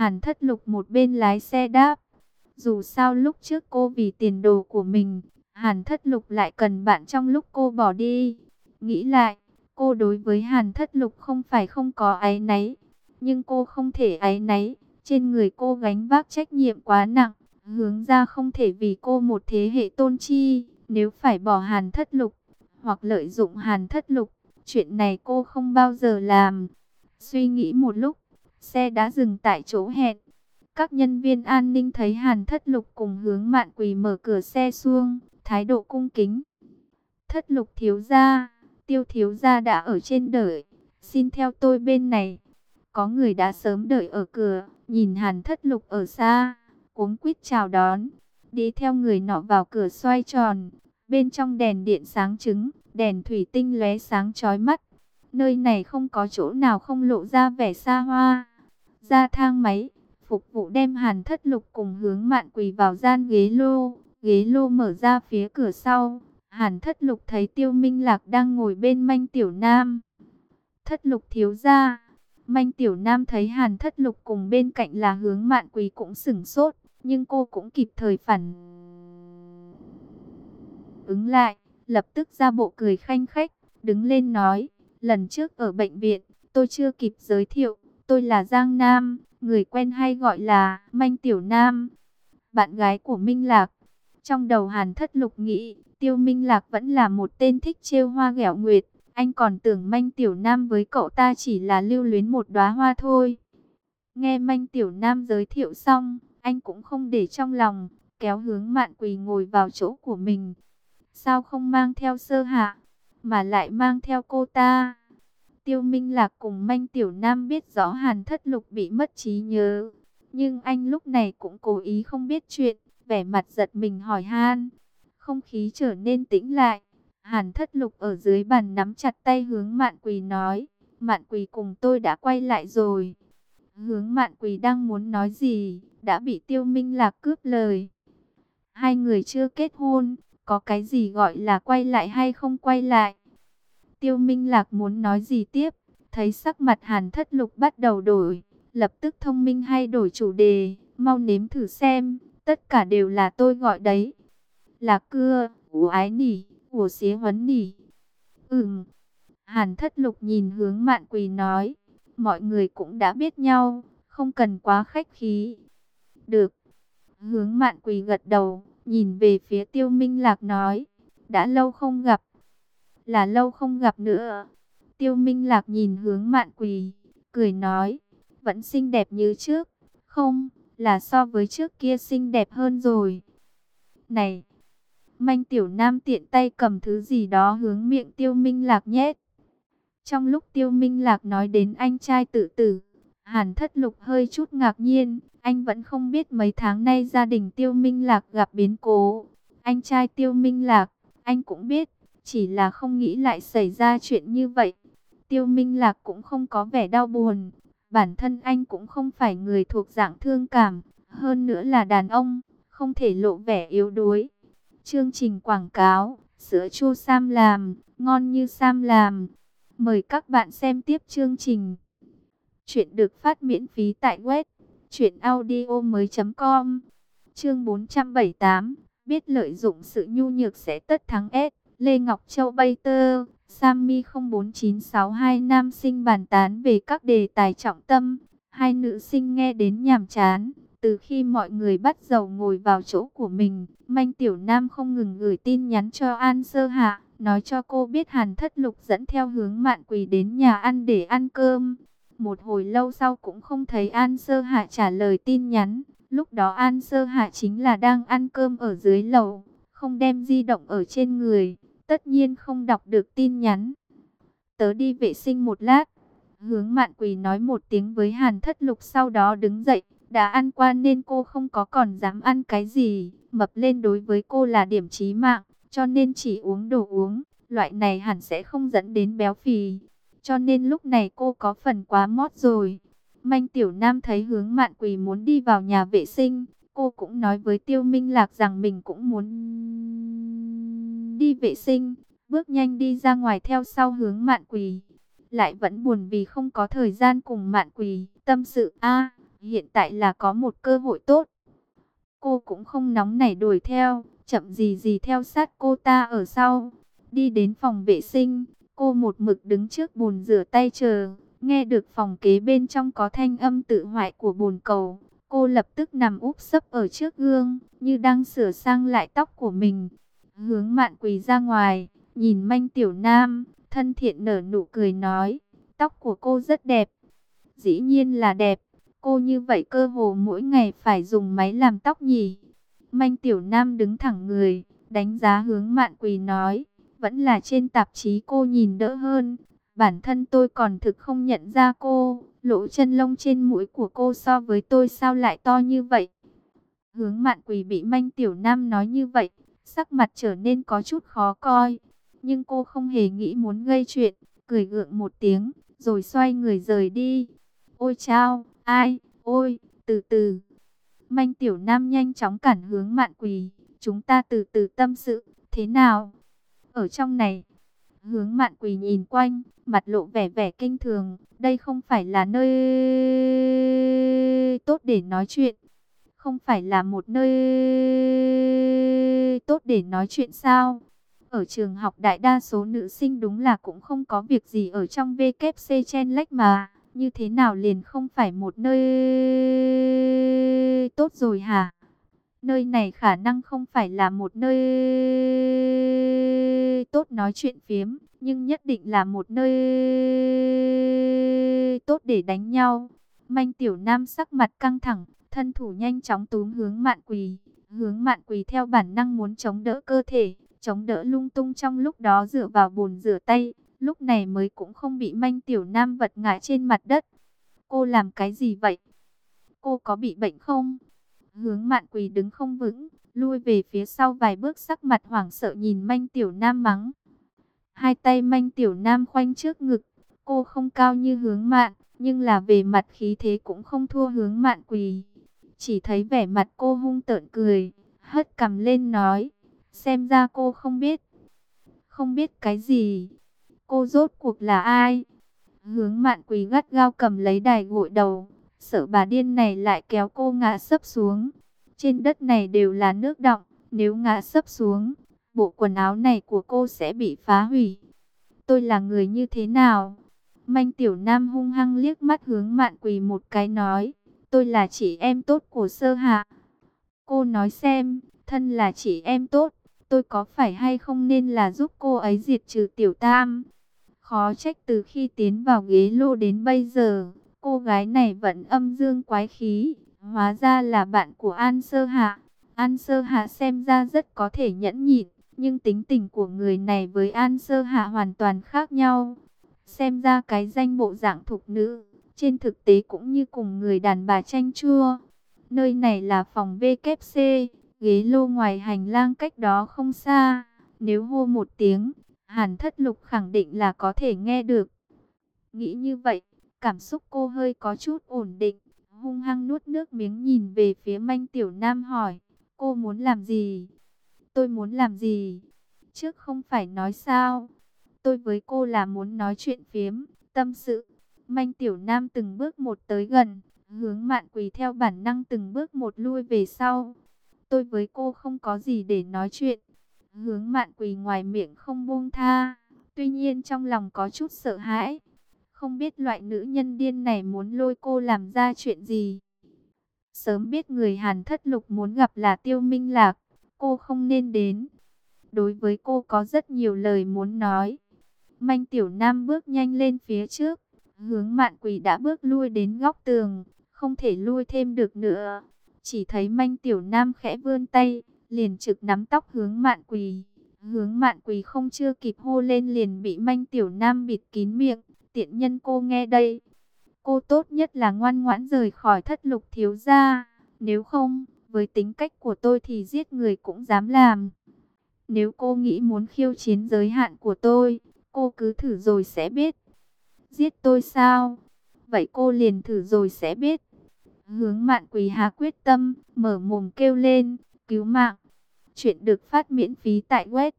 Hàn Thất Lục một bên lái xe đáp. Dù sao lúc trước cô vì tiền đồ của mình, Hàn Thất Lục lại cần bạn trong lúc cô bỏ đi. Nghĩ lại, cô đối với Hàn Thất Lục không phải không có áy náy, nhưng cô không thể áy náy. Trên người cô gánh vác trách nhiệm quá nặng, hướng ra không thể vì cô một thế hệ tôn chi. Nếu phải bỏ Hàn Thất Lục, hoặc lợi dụng Hàn Thất Lục, chuyện này cô không bao giờ làm. Suy nghĩ một lúc, xe đã dừng tại chỗ hẹn. Các nhân viên an ninh thấy Hàn Thất Lục cùng Hướng Mạn Quỳ mở cửa xe xuông, thái độ cung kính. Thất Lục thiếu gia, Tiêu thiếu gia đã ở trên đợi, xin theo tôi bên này. Có người đã sớm đợi ở cửa, nhìn Hàn Thất Lục ở xa, cuống quýt chào đón. Đi theo người nọ vào cửa xoay tròn, bên trong đèn điện sáng trưng, đèn thủy tinh lóe sáng chói mắt. Nơi này không có chỗ nào không lộ ra vẻ xa hoa. Ra thang máy, phục vụ đem Hàn Thất Lục cùng Hướng Mạn Quỳ vào gian ghế lô mở ra phía cửa sau. Hàn Thất Lục thấy Tiêu Minh Lạc đang ngồi bên Manh Tiểu Nam. Thất Lục thiếu gia. Manh Tiểu Nam thấy Hàn Thất Lục cùng bên cạnh là Hướng Mạn Quỳ cũng sửng sốt, nhưng cô cũng kịp thời phản ứng lại, lập tức ra bộ cười khanh khách, đứng lên nói, lần trước ở bệnh viện, tôi chưa kịp giới thiệu, tôi là Giang Nam, người quen hay gọi là Manh Tiểu Nam, bạn gái của Minh Lạc. Trong đầu Hàn Thất Lục nghĩ, Tiêu Minh Lạc vẫn là một tên thích trêu hoa ghẹo nguyệt, anh còn tưởng Manh Tiểu Nam với cậu ta chỉ là lưu luyến một đóa hoa thôi. Nghe Manh Tiểu Nam giới thiệu xong, anh cũng không để trong lòng, kéo Hướng Mạn Quỳ ngồi vào chỗ của mình. Sao không mang theo Sơ Hạ, mà lại mang theo cô ta? Tiêu Minh Lạc cùng Manh Tiểu Nam biết rõ Hàn Thất Lục bị mất trí nhớ, nhưng anh lúc này cũng cố ý không biết chuyện, vẻ mặt giật mình hỏi han. Không khí trở nên tĩnh lại. Hàn Thất Lục ở dưới bàn nắm chặt tay Hướng Mạn Quỳ nói, Mạn Quỳ cùng tôi đã quay lại rồi. Hướng Mạn Quỳ đang muốn nói gì, đã bị Tiêu Minh Lạc cướp lời. Hai người chưa kết hôn, có cái gì gọi là quay lại hay không quay lại? Tiêu Minh Lạc muốn nói gì tiếp, thấy sắc mặt Hàn Thất Lục bắt đầu đổi, lập tức thông minh hay đổi chủ đề, mau nếm thử xem, tất cả đều là tôi gọi đấy. Là cưa, ủa ái nỉ, ủa xía huấn nỉ. Hàn Thất Lục nhìn Hướng Mạn Quỳ nói, mọi người cũng đã biết nhau, không cần quá khách khí. Được. Hướng Mạn Quỳ gật đầu, nhìn về phía Tiêu Minh Lạc nói, đã lâu không gặp. Là lâu không gặp nữa. Tiêu Minh Lạc nhìn Hướng Mạn Quỳ, cười nói, vẫn xinh đẹp như trước. Không, là so với trước kia xinh đẹp hơn rồi. Này, Manh Tiểu Nam tiện tay cầm thứ gì đó hướng miệng Tiêu Minh Lạc nhét. Trong lúc Tiêu Minh Lạc nói đến anh trai tự tử, Hàn Thất Lục hơi chút ngạc nhiên, anh vẫn không biết mấy tháng nay gia đình Tiêu Minh Lạc gặp biến cố. Anh trai Tiêu Minh Lạc, anh cũng biết, chỉ là không nghĩ lại xảy ra chuyện như vậy. Tiêu Minh Lạc cũng không có vẻ đau buồn, bản thân anh cũng không phải người thuộc dạng thương cảm, hơn nữa là đàn ông, không thể lộ vẻ yếu đuối. Chương trình quảng cáo, sữa chua Sam làm, ngon như Sam làm. Mời các bạn xem tiếp chương trình. Chuyện được phát miễn phí tại web truyệnaudiomoi.com. Chương 478, biết lợi dụng sự nhu nhược sẽ tất thắng S. Lê Ngọc Châu Bay Tơ, Sammy 049622 nam sinh bàn tán về các đề tài trọng tâm. Hai nữ sinh nghe đến nhàm chán. Từ khi mọi người bắt đầu ngồi vào chỗ của mình, Manh Tiểu Nam không ngừng gửi tin nhắn cho An Sơ Hạ, nói cho cô biết Hàn Thất Lục dẫn theo Hướng Mạn Quỳ đến nhà ăn để ăn cơm. Một hồi lâu sau cũng không thấy An Sơ Hạ trả lời tin nhắn. Lúc đó An Sơ Hạ chính là đang ăn cơm ở dưới lầu, không đem di động ở trên người, tất nhiên không đọc được tin nhắn. Tớ đi vệ sinh một lát. Hướng Mạn Quỳ nói một tiếng với Hàn Thất Lục, sau đó đứng dậy. Đã ăn qua nên cô không có còn dám ăn cái gì. Mập lên đối với cô là điểm chí mạng, cho nên chỉ uống đồ uống. Loại này hẳn sẽ không dẫn đến béo phì. Cho nên lúc này cô có phần quá mót rồi. Manh Tiểu Nam thấy Hướng Mạn Quỳ muốn đi vào nhà vệ sinh, cô cũng nói với Tiêu Minh Lạc rằng mình cũng muốn đi vệ sinh, bước nhanh đi ra ngoài theo sau Hướng Mạn Quỳ. Lại vẫn buồn vì không có thời gian cùng Mạn Quỳ tâm sự. Hiện tại là có một cơ hội tốt. Cô cũng không nóng nảy đuổi theo, chậm gì gì theo sát cô ta ở sau. Đi đến phòng vệ sinh, cô một mực đứng trước bồn rửa tay chờ. Nghe được phòng kế bên trong có thanh âm tự hoại của bồn cầu. Cô lập tức nằm úp sấp ở trước gương, như đang sửa sang lại tóc của mình. Hướng Mạn quỳ ra ngoài, nhìn Manh Tiểu Nam, thân thiện nở nụ cười nói, tóc của cô rất đẹp. Dĩ nhiên là đẹp, cô như vậy cơ hồ mỗi ngày phải dùng máy làm tóc nhỉ. Manh Tiểu Nam đứng thẳng người, đánh giá Hướng Mạn quỳ nói, vẫn là trên tạp chí cô nhìn đỡ hơn. Bản thân tôi còn thực không nhận ra cô, lỗ chân lông trên mũi của cô so với tôi sao lại to như vậy. Hướng Mạn quỳ bị Manh Tiểu Nam nói như vậy, sắc mặt trở nên có chút khó coi. Nhưng cô không hề nghĩ muốn gây chuyện, cười gượng một tiếng, rồi xoay người rời đi. Ôi chao, ai, ôi, từ từ. Manh Tiểu Nam nhanh chóng cản Hướng Mạn quỳ, chúng ta từ từ tâm sự, thế nào? Ở trong này, Hướng Mạn quỳ nhìn quanh, mặt lộ vẻ vẻ kinh thường, đây không phải là nơi tốt để nói chuyện. Không phải là một nơi tốt để nói chuyện sao? Ở trường học đại đa số nữ sinh đúng là cũng không có việc gì ở trong WC chen lách mà. Như thế nào liền không phải một nơi tốt rồi hả? Nơi này khả năng không phải là một nơi tốt nói chuyện phiếm, nhưng nhất định là một nơi tốt để đánh nhau. Manh Tiểu Nam sắc mặt căng thẳng, thân thủ nhanh chóng túm Hướng Mạn quỳ. Hướng Mạn quỳ theo bản năng muốn chống đỡ cơ thể, chống đỡ lung tung, trong lúc đó dựa vào bồn rửa tay, lúc này mới cũng không bị Manh Tiểu Nam vật ngã trên mặt đất. Cô làm cái gì vậy? Cô có bị bệnh không? Hướng Mạn quỳ đứng không vững, lui về phía sau vài bước, sắc mặt hoảng sợ nhìn Manh Tiểu Nam mắng. Hai tay Manh Tiểu Nam khoanh trước ngực, cô không cao như Hướng Mạn, nhưng là về mặt khí thế cũng không thua Hướng Mạn quỳ. Chỉ thấy vẻ mặt cô hung tợn cười, hất cằm lên nói, xem ra cô không biết. Không biết cái gì? Cô rốt cuộc là ai? Hướng Mạn quỳ gắt gao cầm lấy đài gội đầu, sợ bà điên này lại kéo cô ngã sấp xuống. Trên đất này đều là nước đọng, nếu ngã sấp xuống, bộ quần áo này của cô sẽ bị phá hủy. Tôi là người như thế nào? Manh Tiểu Nam hung hăng liếc mắt Hướng Mạn quỳ một cái nói, tôi là chị em tốt của Sơ Hạ. Cô nói xem, thân là chị em tốt, tôi có phải hay không nên là giúp cô ấy diệt trừ Tiểu Tam? Khó trách từ khi tiến vào ghế lô đến bây giờ, cô gái này vẫn âm dương quái khí, hóa ra là bạn của An Sơ Hạ. An Sơ Hạ xem ra rất có thể nhẫn nhịn, nhưng tính tình của người này với An Sơ Hạ hoàn toàn khác nhau. Xem ra cái danh bộ dạng thục nữ, trên thực tế cũng như cùng người đàn bà chanh chua. Nơi này là phòng WC, ghế lô ngoài hành lang cách đó không xa. Nếu hô một tiếng, Hàn Thất Lục khẳng định là có thể nghe được. Nghĩ như vậy, cảm xúc cô hơi có chút ổn định, hung hăng nuốt nước miếng nhìn về phía Manh Tiểu Nam hỏi, cô muốn làm gì? Tôi muốn làm gì? Trước không phải nói sao? Tôi với cô là muốn nói chuyện phiếm, tâm sự. Manh Tiểu Nam từng bước một tới gần, Hướng Mạn quỳ theo bản năng từng bước một lui về sau. Tôi với cô không có gì để nói chuyện. Hướng Mạn quỳ ngoài miệng không buông tha, tuy nhiên trong lòng có chút sợ hãi. Không biết loại nữ nhân điên này muốn lôi cô làm ra chuyện gì. Sớm biết người Hàn Thất Lục muốn gặp là Tiêu Minh Lạc, cô không nên đến. Đối với cô có rất nhiều lời muốn nói. Manh Tiểu Nam bước nhanh lên phía trước, Hướng Mạn quỳ đã bước lui đến góc tường, không thể lui thêm được nữa. Chỉ thấy Manh Tiểu Nam khẽ vươn tay, liền trực nắm tóc Hướng Mạn quỳ. Hướng Mạn quỳ không chưa kịp hô lên liền bị Manh Tiểu Nam bịt kín miệng. Tiện nhân, cô nghe đây. Cô tốt nhất là ngoan ngoãn rời khỏi Thất Lục thiếu gia. Nếu không, với tính cách của tôi thì giết người cũng dám làm. Nếu cô nghĩ muốn khiêu chiến giới hạn của tôi, cô cứ thử rồi sẽ biết. Giết tôi sao? Vậy cô liền thử rồi sẽ biết. Hướng Mạn quỳ hạ quyết tâm, mở mồm kêu lên, cứu mạng. Chuyện được phát miễn phí tại web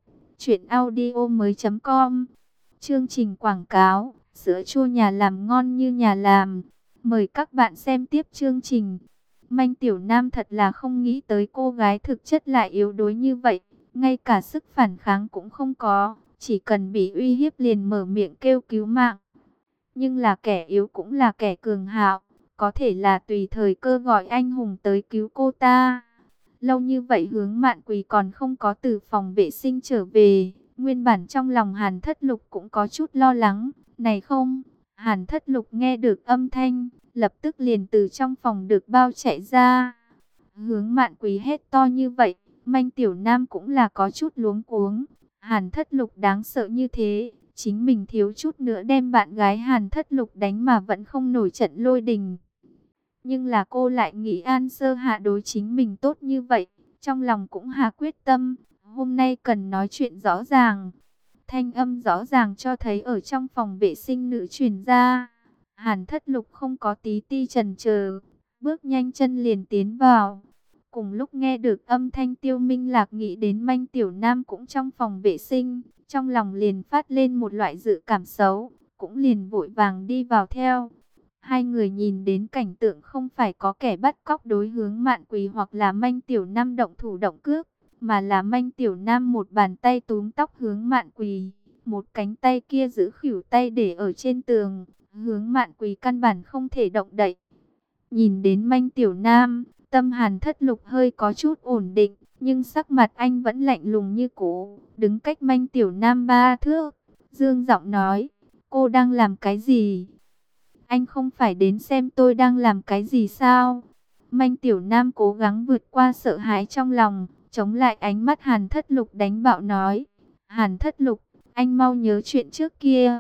truyệnaudiomoi.com. Chương trình quảng cáo, sữa chua nhà làm ngon như nhà làm. Mời các bạn xem tiếp chương trình. Manh Tiểu Nam thật là không nghĩ tới cô gái thực chất lại yếu đuối như vậy. Ngay cả sức phản kháng cũng không có. Chỉ cần bị uy hiếp liền mở miệng kêu cứu mạng. Nhưng là kẻ yếu cũng là kẻ cường hào. Có thể là tùy thời cơ gọi anh hùng tới cứu cô ta. Lâu như vậy Hướng Mạn Quỳ còn không có từ phòng vệ sinh trở về. Nguyên bản trong lòng Hàn Thất Lục cũng có chút lo lắng. Này không, Hàn Thất Lục nghe được âm thanh, lập tức liền từ trong phòng được bao chạy ra. Hướng Mạn Quỳ hét to như vậy, Manh Tiểu Nam cũng là có chút luống cuống. Hàn Thất Lục đáng sợ như thế, chính mình thiếu chút nữa đem bạn gái Hàn Thất Lục đánh mà vẫn không nổi trận lôi đình. Nhưng là cô lại nghĩ An Sơ Hạ đối chính mình tốt như vậy, trong lòng cũng hà quyết tâm, hôm nay cần nói chuyện rõ ràng. Thanh âm rõ ràng cho thấy ở trong phòng vệ sinh nữ truyền ra. Hàn Thất Lục không có tí ti chần chờ, bước nhanh chân liền tiến vào. Cùng lúc nghe được âm thanh Tiêu Minh Lạc nghĩ đến Manh Tiểu Nam cũng trong phòng vệ sinh, trong lòng liền phát lên một loại dự cảm xấu, cũng liền vội vàng đi vào theo. Hai người nhìn đến cảnh tượng không phải có kẻ bắt cóc đối Hướng Mạn Quỳ hoặc là Manh Tiểu Nam động thủ động cước, mà là Manh Tiểu Nam một bàn tay túm tóc Hướng Mạn Quỳ, một cánh tay kia giữ khuỷu tay để ở trên tường, Hướng Mạn Quỳ căn bản không thể động đậy. Nhìn đến Manh Tiểu Nam, tâm Hàn Thất Lục hơi có chút ổn định, nhưng sắc mặt anh vẫn lạnh lùng như cũ, đứng cách Manh Tiểu Nam 3 thước, dương giọng nói, cô đang làm cái gì? Anh không phải đến xem tôi đang làm cái gì sao? Manh Tiểu Nam cố gắng vượt qua sợ hãi trong lòng, chống lại ánh mắt Hàn Thất Lục đánh bạo nói. Hàn Thất Lục, anh mau nhớ chuyện trước kia.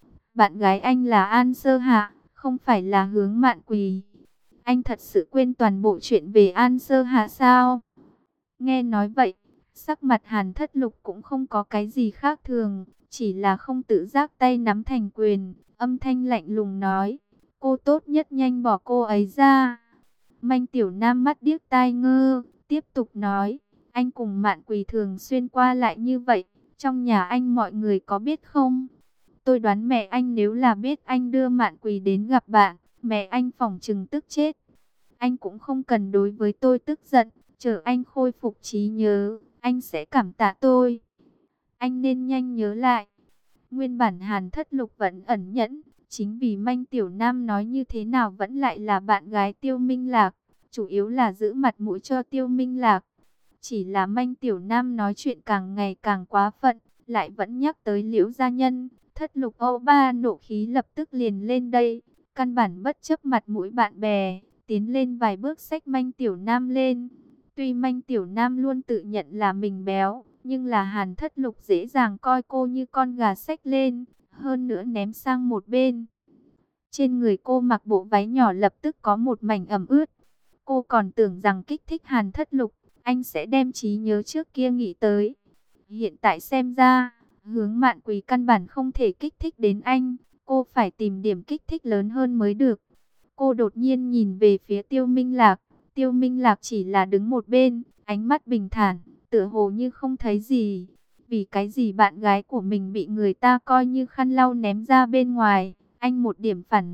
Bạn gái anh là An Sơ Hạ, không phải là Hướng Mạn Quỳ. Anh thật sự quên toàn bộ chuyện về An Sơ Hạ sao? Nghe nói vậy, sắc mặt Hàn Thất Lục cũng không có cái gì khác thường, chỉ là không tự giác tay nắm thành quyền, âm thanh lạnh lùng nói, cô tốt nhất nhanh bỏ cô ấy ra. Manh Tiểu Nam mắt điếc tai ngơ, tiếp tục nói, anh cùng Mạn Quỳ thường xuyên qua lại như vậy, trong nhà anh mọi người có biết không? Tôi đoán mẹ anh nếu là biết anh đưa Mạn Quỳ đến gặp bạn, mẹ anh phỏng chừng tức chết. Anh cũng không cần đối với tôi tức giận, chờ anh khôi phục trí nhớ, anh sẽ cảm tạ tôi. Anh nên nhanh nhớ lại. Nguyên bản Hàn Thất Lục vẫn ẩn nhẫn, chính vì Manh Tiểu Nam nói như thế nào vẫn lại là bạn gái Tiêu Minh Lạc, chủ yếu là giữ mặt mũi cho Tiêu Minh Lạc. Chỉ là Manh Tiểu Nam nói chuyện càng ngày càng quá phận, lại vẫn nhắc tới Liễu gia nhân, Thất Lục Âu Ba nộ khí lập tức liền lên đây, căn bản bất chấp mặt mũi bạn bè, tiến lên vài bước xách Manh Tiểu Nam lên. Tuy Manh Tiểu Nam luôn tự nhận là mình béo, nhưng là Hàn Thất Lục dễ dàng coi cô như con gà xách lên, hơn nữa ném sang một bên. Trên người cô mặc bộ váy nhỏ lập tức có một mảnh ẩm ướt. Cô còn tưởng rằng kích thích Hàn Thất Lục, anh sẽ đem trí nhớ trước kia nghĩ tới. Hiện tại xem ra, Hướng Mạn Quỳ căn bản không thể kích thích đến anh, cô phải tìm điểm kích thích lớn hơn mới được. Cô đột nhiên nhìn về phía Tiêu Minh Lạc, Tiêu Minh Lạc chỉ là đứng một bên, ánh mắt bình thản, tựa hồ như không thấy gì. Vì cái gì bạn gái của mình bị người ta coi như khăn lau ném ra bên ngoài, anh một điểm phản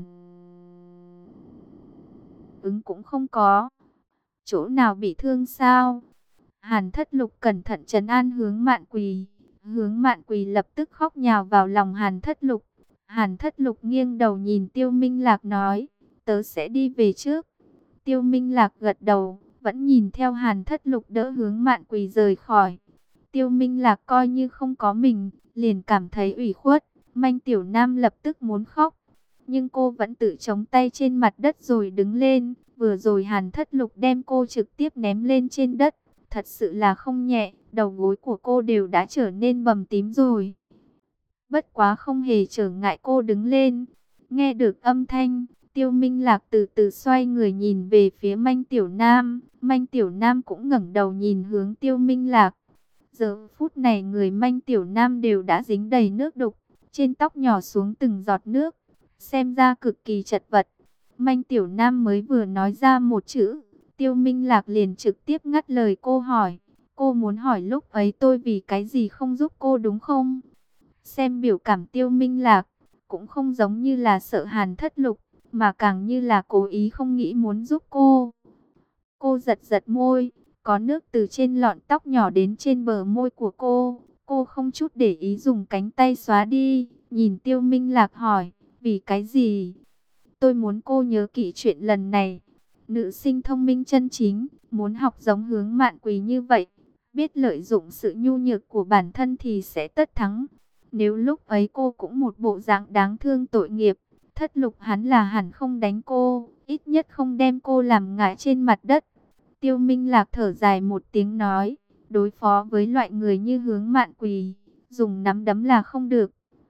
ứng cũng không có. Chỗ nào bị thương sao? Hàn Thất Lục cẩn thận trấn an Hướng Mạn Quỳ. Hướng Mạn Quỳ lập tức khóc nhào vào lòng Hàn Thất Lục. Hàn Thất Lục nghiêng đầu nhìn Tiêu Minh Lạc nói, tớ sẽ đi về trước. Tiêu Minh Lạc gật đầu, vẫn nhìn theo Hàn Thất Lục đỡ Hướng Mạn Quỳ rời khỏi. Tiêu Minh Lạc coi như không có mình, liền cảm thấy ủy khuất. Manh Tiểu Nam lập tức muốn khóc, nhưng cô vẫn tự chống tay trên mặt đất rồi đứng lên. Vừa rồi Hàn Thất Lục đem cô trực tiếp ném lên trên đất, thật sự là không nhẹ, đầu gối của cô đều đã trở nên bầm tím rồi. Bất quá không hề trở ngại cô đứng lên. Nghe được âm thanh, Tiêu Minh Lạc từ từ xoay người nhìn về phía Manh Tiểu Nam. Manh Tiểu Nam cũng ngẩng đầu nhìn hướng Tiêu Minh Lạc. Giờ phút này người Manh Tiểu Nam đều đã dính đầy nước đục, trên tóc nhỏ xuống từng giọt nước, xem ra cực kỳ chật vật. Manh Tiểu Nam mới vừa nói ra một chữ, Tiêu Minh Lạc liền trực tiếp ngắt lời cô hỏi. Cô muốn hỏi lúc ấy tôi vì cái gì không giúp cô đúng không? Xem biểu cảm Tiêu Minh Lạc, cũng không giống như là sợ Hàn Thất Lục, mà càng như là cố ý không nghĩ muốn giúp cô. Cô giật giật môi, có nước từ trên lọn tóc nhỏ đến trên bờ môi của cô. Cô không chút để ý dùng cánh tay xóa đi, nhìn Tiêu Minh Lạc hỏi, vì cái gì? Tôi muốn cô nhớ kỹ chuyện lần này. Nữ sinh thông minh chân chính, muốn học giống Hướng Mạn Quỳ như vậy, biết lợi dụng sự nhu nhược của bản thân thì sẽ tất thắng. Nếu lúc ấy cô cũng một bộ dạng đáng thương tội nghiệp, Thất Lục hắn là hẳn không đánh cô, ít nhất không đem cô làm ngã trên mặt đất. Tiêu Minh Lạc thở dài một tiếng nói, đối phó với loại người như Hướng Mạn Quỳ, dùng nắm đấm là không được.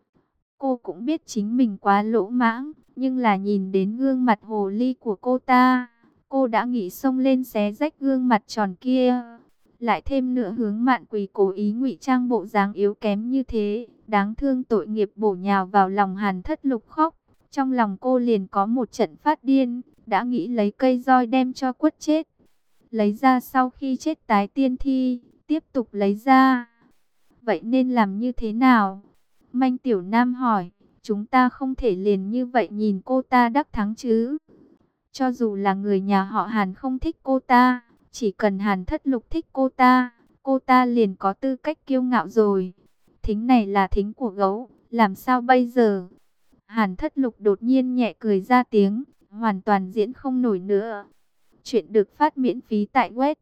Cô cũng biết chính mình quá lỗ mãng, nhưng là nhìn đến gương mặt hồ ly của cô ta, cô đã nghĩ xông lên xé rách gương mặt tròn kia. Lại thêm nữa Hướng Mạn Quỳ cố ý ngụy trang bộ dáng yếu kém như thế, đáng thương tội nghiệp bổ nhào vào lòng Hàn Thất Lục khóc. Trong lòng cô liền có một trận phát điên, đã nghĩ lấy cây roi đem cho quất chết. Lấy ra sau khi chết tái tiên thi, tiếp tục lấy ra. Vậy nên làm như thế nào? Manh Tiểu Nam hỏi, chúng ta không thể liền như vậy nhìn cô ta đắc thắng chứ. Cho dù là người nhà họ Hàn không thích cô ta, chỉ cần Hàn Thất Lục thích cô ta liền có tư cách kiêu ngạo rồi. Thính này là thính của gấu, làm sao bây giờ? Hàn Thất Lục đột nhiên nhẹ cười ra tiếng, hoàn toàn diễn không nổi nữa. Chuyện được phát miễn phí tại web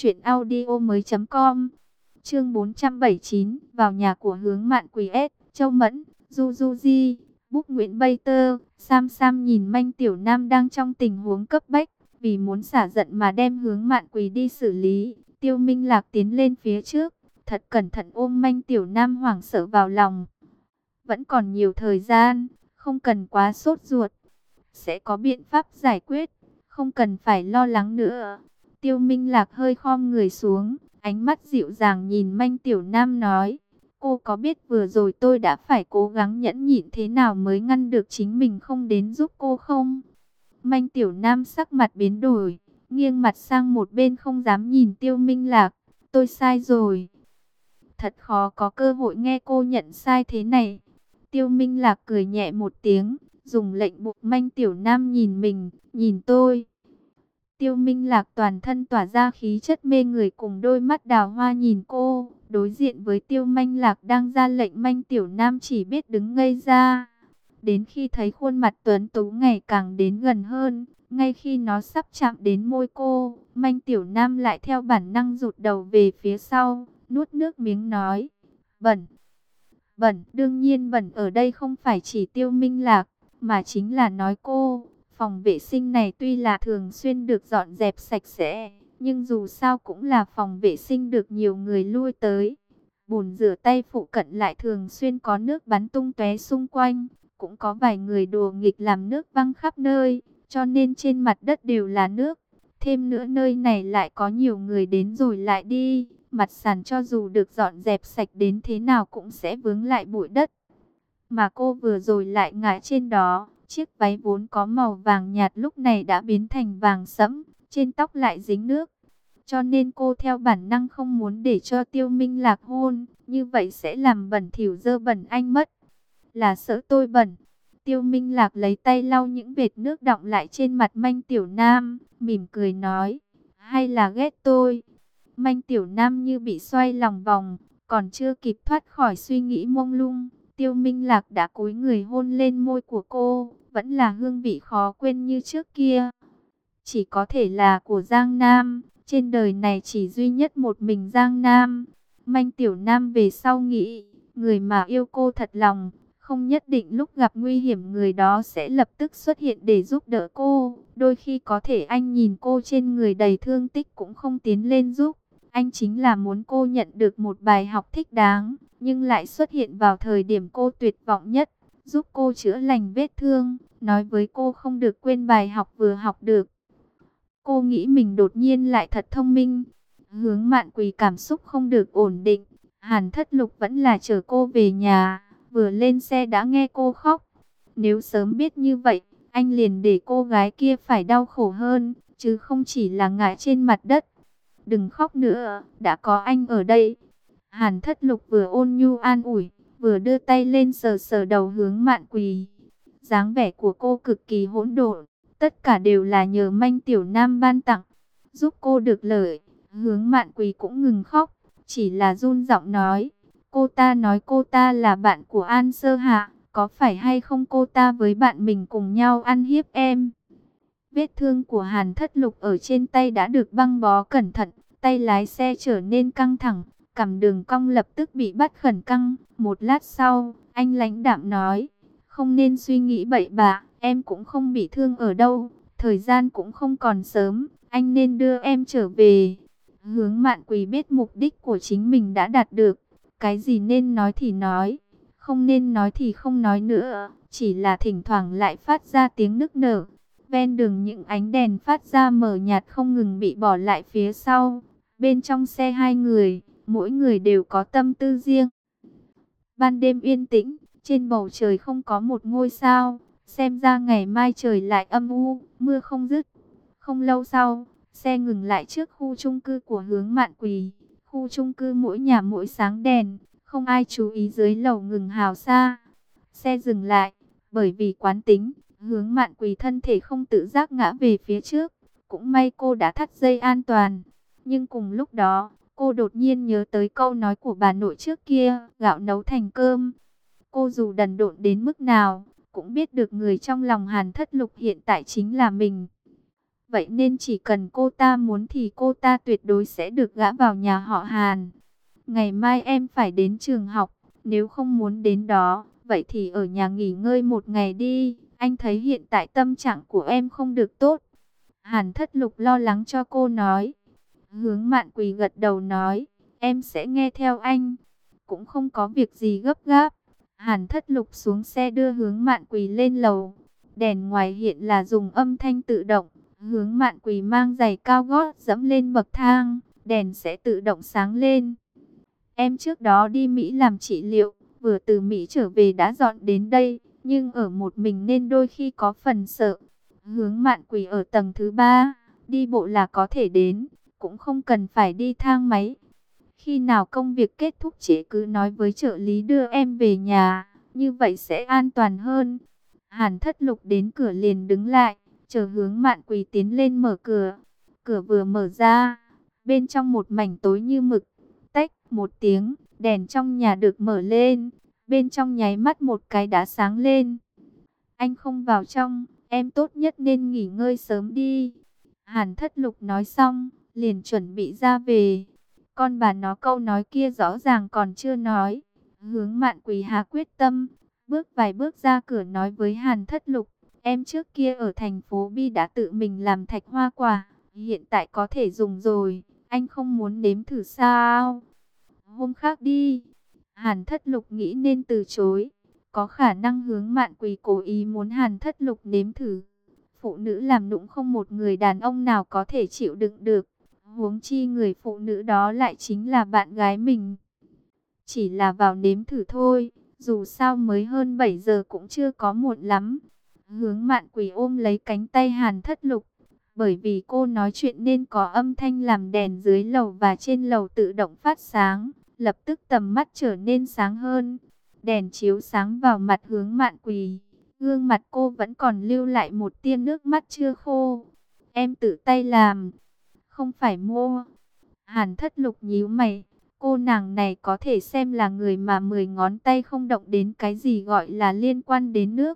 truyệnaudiomoi.com. Chương 479, vào nhà của Hướng Mạn Quỳ S, Châu Mẫn, Du Du Di, Búc Nguyễn Bay Tơ, Sam Sam nhìn Manh Tiểu Nam đang trong tình huống cấp bách, vì muốn xả giận mà đem Hướng Mạn Quỳ đi xử lý. Tiêu Minh Lạc tiến lên phía trước, thật cẩn thận ôm Manh Tiểu Nam hoảng sợ vào lòng. Vẫn còn nhiều thời gian, không cần quá sốt ruột, sẽ có biện pháp giải quyết, không cần phải lo lắng nữa. Tiêu Minh Lạc hơi khom người xuống, ánh mắt dịu dàng nhìn Manh Tiểu Nam nói, cô có biết vừa rồi tôi đã phải cố gắng nhẫn nhịn thế nào mới ngăn được chính mình không đến giúp cô không? Manh Tiểu Nam sắc mặt biến đổi, nghiêng mặt sang một bên không dám nhìn Tiêu Minh Lạc, tôi sai rồi. Thật khó có cơ hội nghe cô nhận sai thế này. Tiêu Minh Lạc cười nhẹ một tiếng, dùng lệnh buộc Manh Tiểu Nam nhìn mình, nhìn tôi. Tiêu Minh Lạc toàn thân tỏa ra khí chất mê người cùng đôi mắt đào hoa nhìn cô. Đối diện với Tiêu Minh Lạc đang ra lệnh, Manh Tiểu Nam chỉ biết đứng ngây ra. Đến khi thấy khuôn mặt tuấn tú ngày càng đến gần hơn, ngay khi nó sắp chạm đến môi cô, Manh Tiểu Nam lại theo bản năng rụt đầu về phía sau, nuốt nước miếng nói, bẩn. Bẩn, đương nhiên bẩn ở đây không phải chỉ Tiêu Minh Lạc, mà chính là nói cô. Phòng vệ sinh này tuy là thường xuyên được dọn dẹp sạch sẽ, nhưng dù sao cũng là phòng vệ sinh được nhiều người lui tới. Bồn rửa tay phụ cận lại thường xuyên có nước bắn tung tóe xung quanh, cũng có vài người đùa nghịch làm nước văng khắp nơi, cho nên trên mặt đất đều là nước. Thêm nữa nơi này lại có nhiều người đến rồi lại đi, mặt sàn cho dù được dọn dẹp sạch đến thế nào cũng sẽ vướng lại bụi đất. Mà cô vừa rồi lại ngã trên đó, chiếc váy vốn có màu vàng nhạt lúc này đã biến thành vàng sẫm, trên tóc lại dính nước. Cho nên cô theo bản năng không muốn để cho Tiêu Minh Lạc hôn, như vậy sẽ làm bẩn thỉu dơ bẩn anh mất. Là sợ tôi bẩn. Tiêu Minh Lạc lấy tay lau những vệt nước đọng lại trên mặt Manh Tiểu Nam, mỉm cười nói, hay là ghét tôi? Manh Tiểu Nam như bị xoay lòng vòng, còn chưa kịp thoát khỏi suy nghĩ mông lung, Tiêu Minh Lạc đã cúi người hôn lên môi của cô, vẫn là hương vị khó quên như trước kia. Chỉ có thể là của Giang Nam, trên đời này chỉ duy nhất một mình Giang Nam. Manh Tiểu Nam về sau nghĩ, người mà yêu cô thật lòng, không nhất định lúc gặp nguy hiểm người đó sẽ lập tức xuất hiện để giúp đỡ cô. Đôi khi có thể anh nhìn cô trên người đầy thương tích cũng không tiến lên giúp. Anh chính là muốn cô nhận được một bài học thích đáng, nhưng lại xuất hiện vào thời điểm cô tuyệt vọng nhất, giúp cô chữa lành vết thương, nói với cô không được quên bài học vừa học được. Cô nghĩ mình đột nhiên lại thật thông minh. Hướng Mạn Quỳ cảm xúc không được ổn định, Hàn Thất Lục vẫn là chở cô về nhà, vừa lên xe đã nghe cô khóc. Nếu sớm biết như vậy, anh liền để cô gái kia phải đau khổ hơn, chứ không chỉ là ngã trên mặt đất. Đừng khóc nữa, đã có anh ở đây. Hàn Thất Lục vừa ôn nhu an ủi, vừa đưa tay lên sờ sờ đầu Hướng Mạn Quỳ. Dáng vẻ của cô cực kỳ hỗn độn, tất cả đều là nhờ Manh Tiểu Nam ban tặng, giúp cô được lợi. Hướng Mạn Quỳ cũng ngừng khóc, chỉ là run giọng nói, cô ta nói cô ta là bạn của An Sơ Hạ, có phải hay không cô ta với bạn mình cùng nhau ăn hiếp em? Vết thương của Hàn Thất Lục ở trên tay đã được băng bó cẩn thận, tay lái xe trở nên căng thẳng, cằm đường cong lập tức bị bắt khẩn căng. Một lát sau, anh lãnh đạm nói, không nên suy nghĩ bậy bạ, em cũng không bị thương ở đâu, thời gian cũng không còn sớm, anh nên đưa em trở về. Hướng Mạn Quỳ biết mục đích của chính mình đã đạt được, cái gì nên nói thì nói, không nên nói thì không nói nữa, chỉ là thỉnh thoảng lại phát ra tiếng nức nở. Ven đường những ánh đèn phát ra mờ nhạt không ngừng bị bỏ lại phía sau. Bên trong xe hai người, mỗi người đều có tâm tư riêng. Ban đêm yên tĩnh, trên bầu trời không có một ngôi sao, xem ra ngày mai trời lại âm u, mưa không dứt. Không lâu sau, xe ngừng lại trước khu chung cư của Hướng Mạn Quỳ. Khu chung cư mỗi nhà mỗi sáng đèn, không ai chú ý dưới lầu ngừng hào xa. Xe dừng lại, bởi vì quán tính, Hướng Mạn Quỳ thân thể không tự giác ngã về phía trước. Cũng may cô đã thắt dây an toàn. Nhưng cùng lúc đó, cô đột nhiên nhớ tới câu nói của bà nội trước kia, gạo nấu thành cơm. Cô dù đần độn đến mức nào, cũng biết được người trong lòng Hàn Thất Lục hiện tại chính là mình. Vậy nên chỉ cần cô ta muốn thì cô ta tuyệt đối sẽ được gả vào nhà họ Hàn. Ngày mai em phải đến trường học, nếu không muốn đến đó, vậy thì ở nhà nghỉ ngơi một ngày đi. Anh thấy hiện tại tâm trạng của em không được tốt. Hàn Thất Lục lo lắng cho cô nói. Hướng Mạn Quỳ gật đầu nói, em sẽ nghe theo anh. Cũng không có việc gì gấp gáp. Hàn Thất Lục xuống xe đưa Hướng Mạn Quỳ lên lầu. Đèn ngoài hiện là dùng âm thanh tự động. Hướng Mạn Quỳ mang giày cao gót dẫm lên bậc thang, đèn sẽ tự động sáng lên. Em trước đó đi Mỹ làm trị liệu, vừa từ Mỹ trở về đã dọn đến đây, nhưng ở một mình nên đôi khi có phần sợ. Hướng Mạn Quỳ ở tầng thứ 3, đi bộ là có thể đến, cũng không cần phải đi thang máy. Khi nào công việc kết thúc chị cứ nói với trợ lý đưa em về nhà, như vậy sẽ an toàn hơn. Hàn Thất Lục đến cửa liền đứng lại, chờ Hướng Mạn Quỳ tiến lên mở cửa. Cửa vừa mở ra, bên trong một mảnh tối như mực. Tách một tiếng, đèn trong nhà được mở lên. Bên trong nháy mắt một cái đã sáng lên. Anh không vào trong, em tốt nhất nên nghỉ ngơi sớm đi. Hàn Thất Lục nói xong, liền chuẩn bị ra về. Con bà nó câu nói kia rõ ràng còn chưa nói. Hướng Mạn Quỳ hạ quyết tâm, bước vài bước ra cửa nói với Hàn Thất Lục. Em trước kia ở thành phố Bi đã tự mình làm thạch hoa quả, hiện tại có thể dùng rồi, anh không muốn nếm thử sao? Hôm khác đi. Hàn Thất Lục nghĩ nên từ chối, có khả năng Hướng Mạn Quỳ cố ý muốn Hàn Thất Lục nếm thử. Phụ nữ làm nũng không một người đàn ông nào có thể chịu đựng được, huống chi người phụ nữ đó lại chính là bạn gái mình. Chỉ là vào nếm thử thôi, dù sao mới hơn 7 giờ cũng chưa có muộn lắm. Hướng Mạn Quỳ ôm lấy cánh tay Hàn Thất Lục. Bởi vì cô nói chuyện nên có âm thanh làm đèn dưới lầu và trên lầu tự động phát sáng. Lập tức tầm mắt trở nên sáng hơn. Đèn chiếu sáng vào mặt Hướng Mạn Quỳ. Gương mặt cô vẫn còn lưu lại một tia nước mắt chưa khô. Em tự tay làm, không phải mua. Hàn Thất Lục nhíu mày. Cô nàng này có thể xem là người mà 10 ngón tay không động đến cái gì gọi là liên quan đến nước.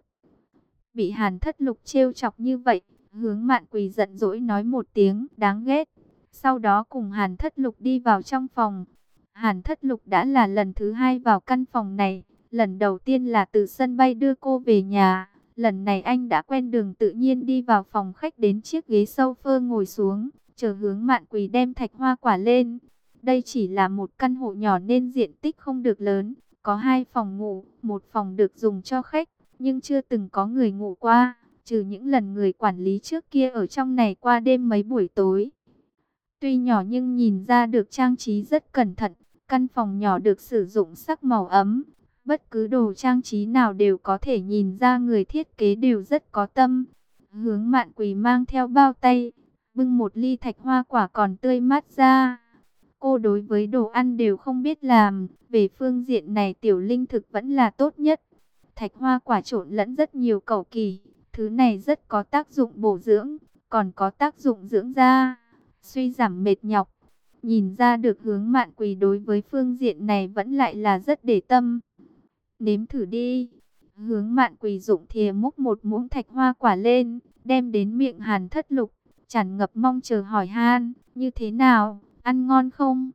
Bị Hàn Thất Lục trêu chọc như vậy, Hướng Mạn Quỳ giận dỗi nói một tiếng đáng ghét. Sau đó cùng Hàn Thất Lục đi vào trong phòng. Hàn Thất Lục đã là lần thứ 2 vào căn phòng này. Lần đầu tiên là từ sân bay đưa cô về nhà. Lần này anh đã quen đường tự nhiên đi vào phòng khách đến chiếc ghế sofa ngồi xuống, chờ Hướng Mạn Quỳ đem thạch hoa quả lên. Đây chỉ là một căn hộ nhỏ nên diện tích không được lớn. Có 2 phòng ngủ, một phòng được dùng cho khách, nhưng chưa từng có người ngủ qua, trừ những lần người quản lý trước kia ở trong này qua đêm mấy buổi tối. Tuy nhỏ nhưng nhìn ra được trang trí rất cẩn thận, căn phòng nhỏ được sử dụng sắc màu ấm. Bất cứ đồ trang trí nào đều có thể nhìn ra người thiết kế đều rất có tâm. Hướng Mạn Quỳ mang theo bao tay, bưng một ly thạch hoa quả còn tươi mát ra. Cô đối với đồ ăn đều không biết làm, về phương diện này Tiểu Linh Thực vẫn là tốt nhất. thạch hoa quả trộn lẫn rất nhiều cẩu kỳ. Thứ này rất có tác dụng bổ dưỡng, còn có tác dụng dưỡng da, suy giảm mệt nhọc. Nhìn ra được Hướng Mạn Quỳ đối với phương diện này vẫn lại là rất để tâm. Nếm thử đi. Hướng Mạn Quỳ dụng thìa múc một muỗng thạch hoa quả lên, đem đến miệng Hàn Thất Lục, tràn ngập mong chờ hỏi han, như thế nào, ăn ngon không?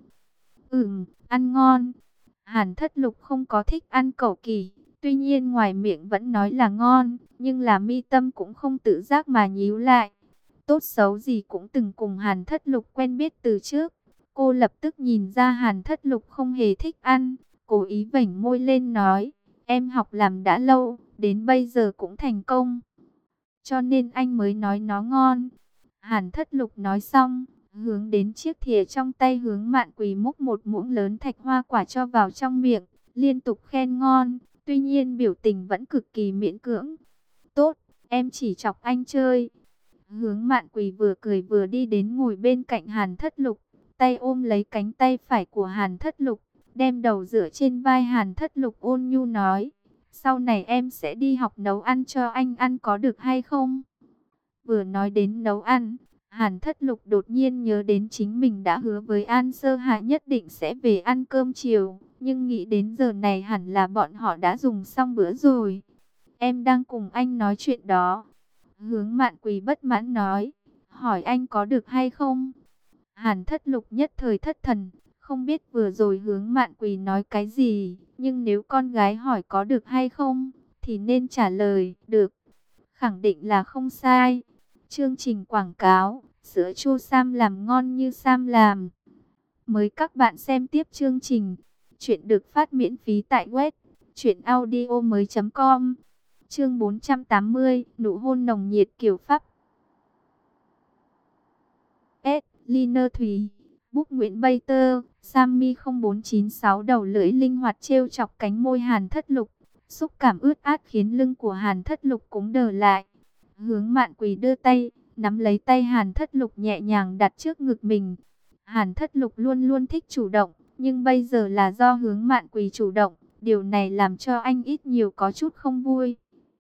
Ăn ngon. Hàn Thất Lục không có thích ăn cẩu kỳ, tuy nhiên ngoài miệng vẫn nói là ngon, nhưng là mi tâm cũng không tự giác mà nhíu lại. Tốt xấu gì cũng từng cùng Hàn Thất Lục quen biết từ trước. Cô lập tức nhìn ra Hàn Thất Lục không hề thích ăn, cố ý vểnh môi lên nói, em học làm đã lâu, đến bây giờ cũng thành công, cho nên anh mới nói nó ngon. Hàn Thất Lục nói xong, hướng đến chiếc thìa trong tay Hướng Mạn Quỳ múc một muỗng lớn thạch hoa quả cho vào trong miệng, liên tục khen ngon, tuy nhiên biểu tình vẫn cực kỳ miễn cưỡng. Tốt, em chỉ chọc anh chơi. Hướng Mạn Quỳ vừa cười vừa đi đến ngồi bên cạnh Hàn Thất Lục, tay ôm lấy cánh tay phải của Hàn Thất Lục, đem đầu dựa trên vai Hàn Thất Lục ôn nhu nói, sau này em sẽ đi học nấu ăn cho anh ăn có được hay không? Vừa nói đến nấu ăn, Hàn Thất Lục đột nhiên nhớ đến chính mình đã hứa với An Sơ Hạ nhất định sẽ về ăn cơm chiều, nhưng nghĩ đến giờ này hẳn là bọn họ đã dùng xong bữa rồi. Em đang cùng anh nói chuyện đó. Hướng Mạn Quỳ bất mãn nói, hỏi anh có được hay không? Hàn Thất Lục nhất thời thất thần, không biết vừa rồi Hướng Mạn Quỳ nói cái gì, nhưng nếu con gái hỏi có được hay không, thì nên trả lời, được. Khẳng định là không sai. Chương trình quảng cáo, sữa chua Sam làm ngon như Sam làm. Mời các bạn xem tiếp chương trình. Chuyện được phát miễn phí tại web truyệnaudiomoi.com. Chương 480, nụ hôn nồng nhiệt kiểu Pháp. S. Liner Thùy, Book Nguyễn Bay Tơ, Sammy 0496 đầu lưỡi linh hoạt trêu chọc cánh môi Hàn Thất Lục. Xúc cảm ướt át khiến lưng của Hàn Thất Lục cũng đờ lại. Hướng Mạn Quỳ đưa tay, nắm lấy tay Hàn Thất Lục nhẹ nhàng đặt trước ngực mình. Hàn Thất Lục luôn luôn thích chủ động, nhưng bây giờ là do Hướng Mạn Quỳ chủ động. Điều này làm cho anh ít nhiều có chút không vui.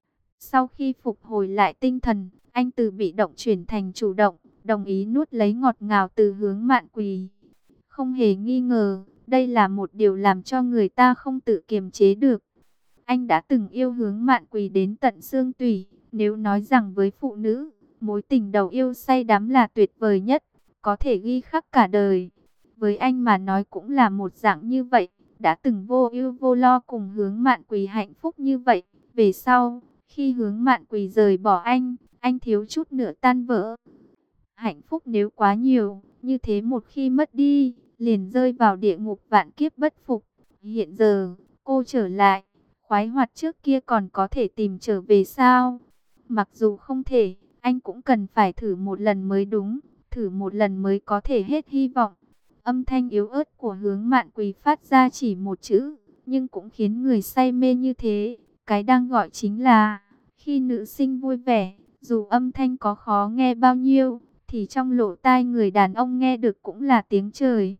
Sau khi phục hồi lại tinh thần, anh từ bị động chuyển thành chủ động, đồng ý nuốt lấy ngọt ngào từ Hướng Mạn Quỳ. Không hề nghi ngờ, đây là một điều làm cho người ta không tự kiềm chế được. Anh đã từng yêu Hướng Mạn Quỳ đến tận xương tủy. Nếu nói rằng với phụ nữ, mối tình đầu yêu say đắm là tuyệt vời nhất, có thể ghi khắc cả đời. Với anh mà nói cũng là một dạng như vậy, đã từng vô ưu vô lo cùng Hướng Mạn Quỳ hạnh phúc như vậy. Về sau, khi Hướng Mạn Quỳ rời bỏ anh thiếu chút nữa tan vỡ. Hạnh phúc nếu quá nhiều, như thế một khi mất đi, liền rơi vào địa ngục vạn kiếp bất phục. Hiện giờ, cô trở lại, khoái hoạt trước kia còn có thể tìm trở về sao? Mặc dù không thể, anh cũng cần phải thử một lần mới đúng, thử một lần mới có thể hết hy vọng. Âm thanh yếu ớt của Hướng Mạn Quỳ phát ra chỉ một chữ, nhưng cũng khiến người say mê như thế. Cái đang gọi chính là, khi nữ sinh vui vẻ, dù âm thanh có khó nghe bao nhiêu, thì trong lỗ tai người đàn ông nghe được cũng là tiếng trời.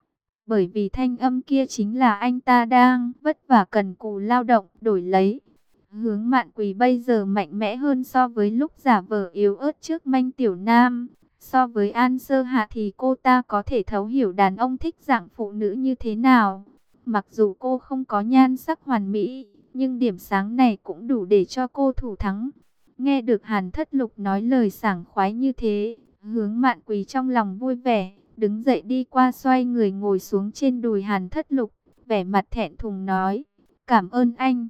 Bởi vì thanh âm kia chính là anh ta đang vất vả cần cù lao động đổi lấy. Hướng Mạn Quỳ bây giờ mạnh mẽ hơn so với lúc giả vờ yếu ớt trước Manh Tiểu Nam. So với An Sơ Hạ thì cô ta có thể thấu hiểu đàn ông thích dạng phụ nữ như thế nào. Mặc dù cô không có nhan sắc hoàn mỹ, nhưng điểm sáng này cũng đủ để cho cô thủ thắng. Nghe được Hàn Thất Lục nói lời sảng khoái như thế, Hướng Mạn Quỳ trong lòng vui vẻ, đứng dậy đi qua xoay người ngồi xuống trên đùi Hàn Thất Lục, vẻ mặt thẹn thùng nói, cảm ơn anh.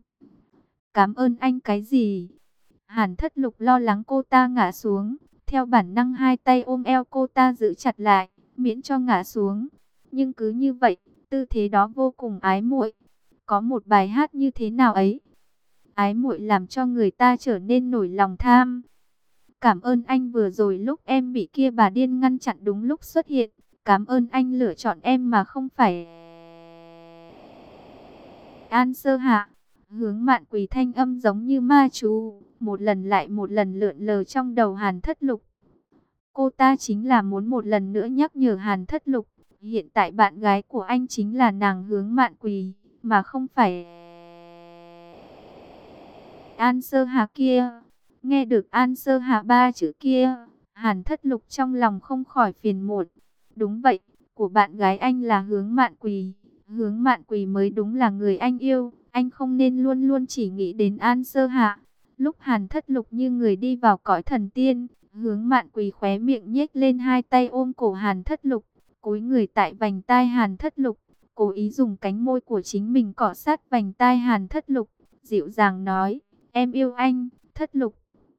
Cảm ơn anh cái gì? Hàn Thất Lục lo lắng cô ta ngã xuống, theo bản năng hai tay ôm eo cô ta giữ chặt lại, miễn cho ngã xuống. Nhưng cứ như vậy, tư thế đó vô cùng ái muội. Có một bài hát như thế nào ấy, ái muội làm cho người ta trở nên nổi lòng tham. Cảm ơn anh vừa rồi lúc em bị kia bà điên ngăn chặn đúng lúc xuất hiện. Cảm ơn anh lựa chọn em mà không phải An Sơ Hạ. Hướng Mạn Quỳ thanh âm giống như ma chú, một lần lại một lần lượn lờ trong đầu Hàn Thất Lục. Cô ta chính là muốn một lần nữa nhắc nhở Hàn Thất Lục, hiện tại bạn gái của anh chính là nàng Hướng Mạn Quỳ, mà không phải An Sơ Hà kia. Nghe được An Sơ Hà ba chữ kia, Hàn Thất Lục trong lòng không khỏi phiền muộn. Đúng vậy, của bạn gái anh là Hướng Mạn Quỳ. Hướng Mạn Quỳ mới đúng là người anh yêu. Anh không nên luôn luôn chỉ nghĩ đến An Sơ Hà. Lúc Hàn Thất Lục như người đi vào cõi thần tiên, Hướng Mạn Quỳ khóe miệng nhếch lên, hai tay ôm cổ Hàn Thất Lục, cúi người tại vành tai Hàn Thất Lục, cố ý dùng cánh môi của chính mình cọ sát vành tai Hàn Thất Lục, dịu dàng nói, em yêu anh, Thất Lục.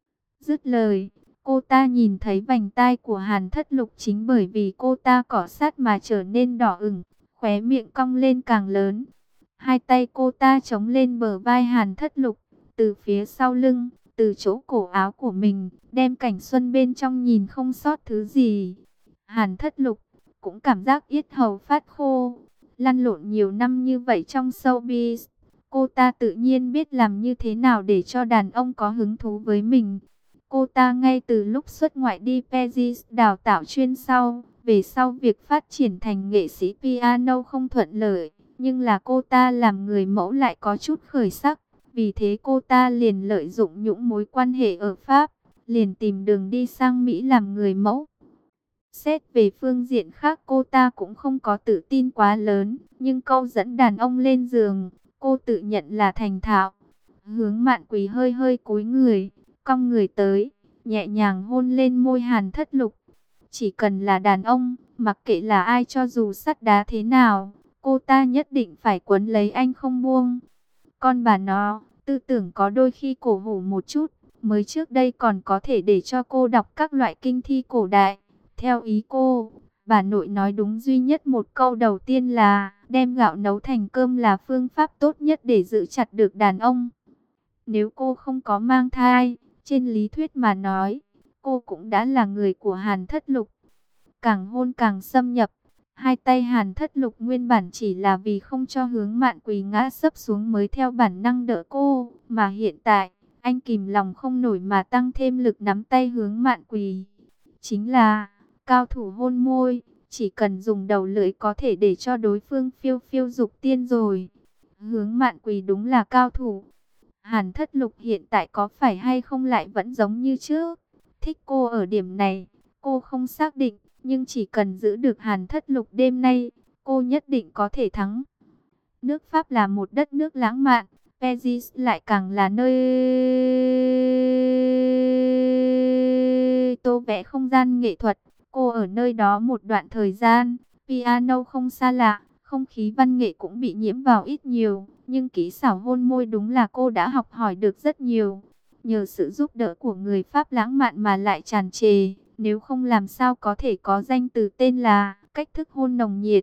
Dứt lời, cô ta nhìn thấy vành tai của Hàn Thất Lục chính bởi vì cô ta cọ sát mà trở nên đỏ ửng, khóe miệng cong lên càng lớn. Hai tay cô ta chống lên bờ vai Hàn Thất Lục, từ phía sau lưng, từ chỗ cổ áo của mình, đem cảnh xuân bên trong nhìn không sót thứ gì. Hàn Thất Lục cũng cảm giác yết hầu phát khô. Lăn lộn nhiều năm như vậy trong showbiz, cô ta tự nhiên biết làm như thế nào để cho đàn ông có hứng thú với mình. Cô ta ngay từ lúc xuất ngoại đi Paris đào tạo chuyên sau, về sau việc phát triển thành nghệ sĩ piano không thuận lợi, nhưng là cô ta làm người mẫu lại có chút khởi sắc. Vì thế cô ta liền lợi dụng những mối quan hệ ở Pháp, liền tìm đường đi sang Mỹ làm người mẫu. Xét về phương diện khác cô ta cũng không có tự tin quá lớn, nhưng câu dẫn đàn ông lên giường, cô tự nhận là thành thạo. Hướng Mạn Quỳ hơi hơi cúi người, cong người tới, nhẹ nhàng hôn lên môi Hàn Thất Lục. Chỉ cần là đàn ông, mặc kệ là ai cho dù sắt đá thế nào, cô ta nhất định phải quấn lấy anh không buông. Con bà nó, tư tưởng có đôi khi cổ hủ một chút, mới trước đây còn có thể để cho cô đọc các loại kinh thi cổ đại. Theo ý cô, bà nội nói đúng duy nhất một câu đầu tiên là đem gạo nấu thành cơm là phương pháp tốt nhất để giữ chặt được đàn ông. Nếu cô không có mang thai, trên lý thuyết mà nói, cô cũng đã là người của Hàn Thất Lục. Càng hôn càng xâm nhập, hai tay Hàn Thất Lục nguyên bản chỉ là vì không cho Hướng Mạn Quỳ ngã sấp xuống mới theo bản năng đỡ cô, mà hiện tại, anh kìm lòng không nổi mà tăng thêm lực nắm tay Hướng Mạn Quỳ. Chính là cao thủ hôn môi, chỉ cần dùng đầu lưỡi có thể để cho đối phương phiêu phiêu dục tiên rồi. Hướng Mạn Quỳ đúng là cao thủ. Hàn Thất Lục hiện tại có phải hay không lại vẫn giống như trước. Thích cô ở điểm này, cô không xác định, nhưng chỉ cần giữ được Hàn Thất Lục đêm nay, cô nhất định có thể thắng. Nước Pháp là một đất nước lãng mạn, Paris lại càng là nơi tô vẽ không gian nghệ thuật. Cô ở nơi đó một đoạn thời gian, piano không xa lạ, không khí văn nghệ cũng bị nhiễm vào ít nhiều, nhưng kỹ xảo hôn môi đúng là cô đã học hỏi được rất nhiều. Nhờ sự giúp đỡ của người Pháp lãng mạn mà lại tràn trề, nếu không làm sao có thể có danh từ tên là cách thức hôn nồng nhiệt.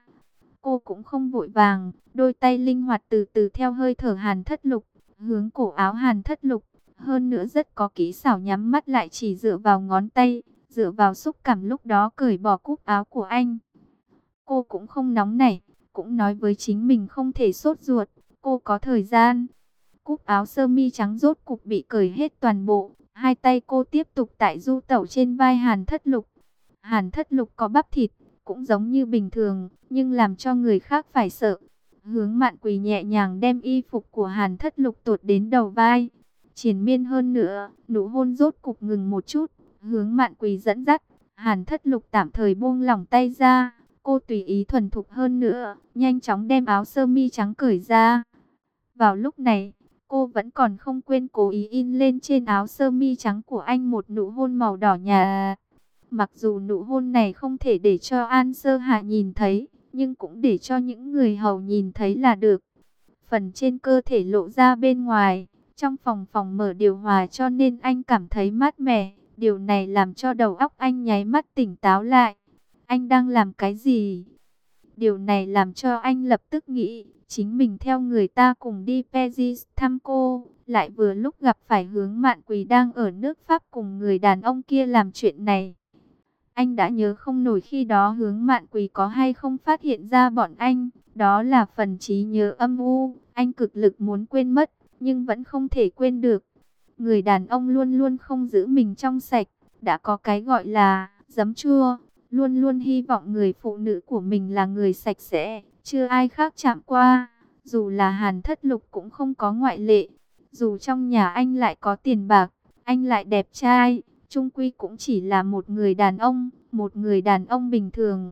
Cô cũng không vội vàng, đôi tay linh hoạt từ từ theo hơi thở Hàn Thất Lục, hướng cổ áo Hàn Thất Lục. Hơn nữa rất có kỹ xảo nhắm mắt lại chỉ dựa vào ngón tay, dựa vào xúc cảm lúc đó cởi bỏ cúc áo của anh. Cô cũng không nóng nảy, cũng nói với chính mình không thể sốt ruột, cô có thời gian. Cúc áo sơ mi trắng rốt cục bị cởi hết toàn bộ, hai tay cô tiếp tục tại du tẩu trên vai Hàn Thất Lục. Hàn Thất Lục có bắp thịt, cũng giống như bình thường, nhưng làm cho người khác phải sợ. Hướng Mạn Quỳ nhẹ nhàng đem y phục của Hàn Thất Lục tuột đến đầu vai. Triền miên hơn nữa, nụ hôn rốt cục ngừng một chút. Hướng Mạn Quỳ dẫn dắt, Hàn Thất Lục tạm thời buông lỏng tay ra. Cô tùy ý thuần thục hơn nữa, nhanh chóng đem áo sơ mi trắng cởi ra. Vào lúc này, cô vẫn còn không quên cố ý in lên trên áo sơ mi trắng của anh một nụ hôn màu đỏ nhạt. Mặc dù nụ hôn này không thể để cho An Sơ Hà nhìn thấy, nhưng cũng để cho những người hầu nhìn thấy là được. Phần trên cơ thể lộ ra bên ngoài, trong phòng mở điều hòa cho nên anh cảm thấy mát mẻ. Điều này làm cho đầu óc anh nháy mắt tỉnh táo lại. Anh đang làm cái gì? Điều này làm cho anh lập tức nghĩ, chính mình theo người ta cùng đi Paris thăm cô, lại vừa lúc gặp phải Hướng Mạn Quỳ đang ở nước Pháp cùng người đàn ông kia làm chuyện này. Anh đã nhớ không nổi khi đó Hướng Mạn Quỳ có hay không phát hiện ra bọn anh, đó là phần trí nhớ âm u, anh cực lực muốn quên mất, nhưng vẫn không thể quên được. Người đàn ông luôn luôn không giữ mình trong sạch, đã có cái gọi là giấm chua, luôn luôn hy vọng người phụ nữ của mình là người sạch sẽ, chưa ai khác chạm qua, dù là Hàn Thất Lục cũng không có ngoại lệ. Dù trong nhà anh lại có tiền bạc, anh lại đẹp trai, chung quy cũng chỉ là một người đàn ông bình thường.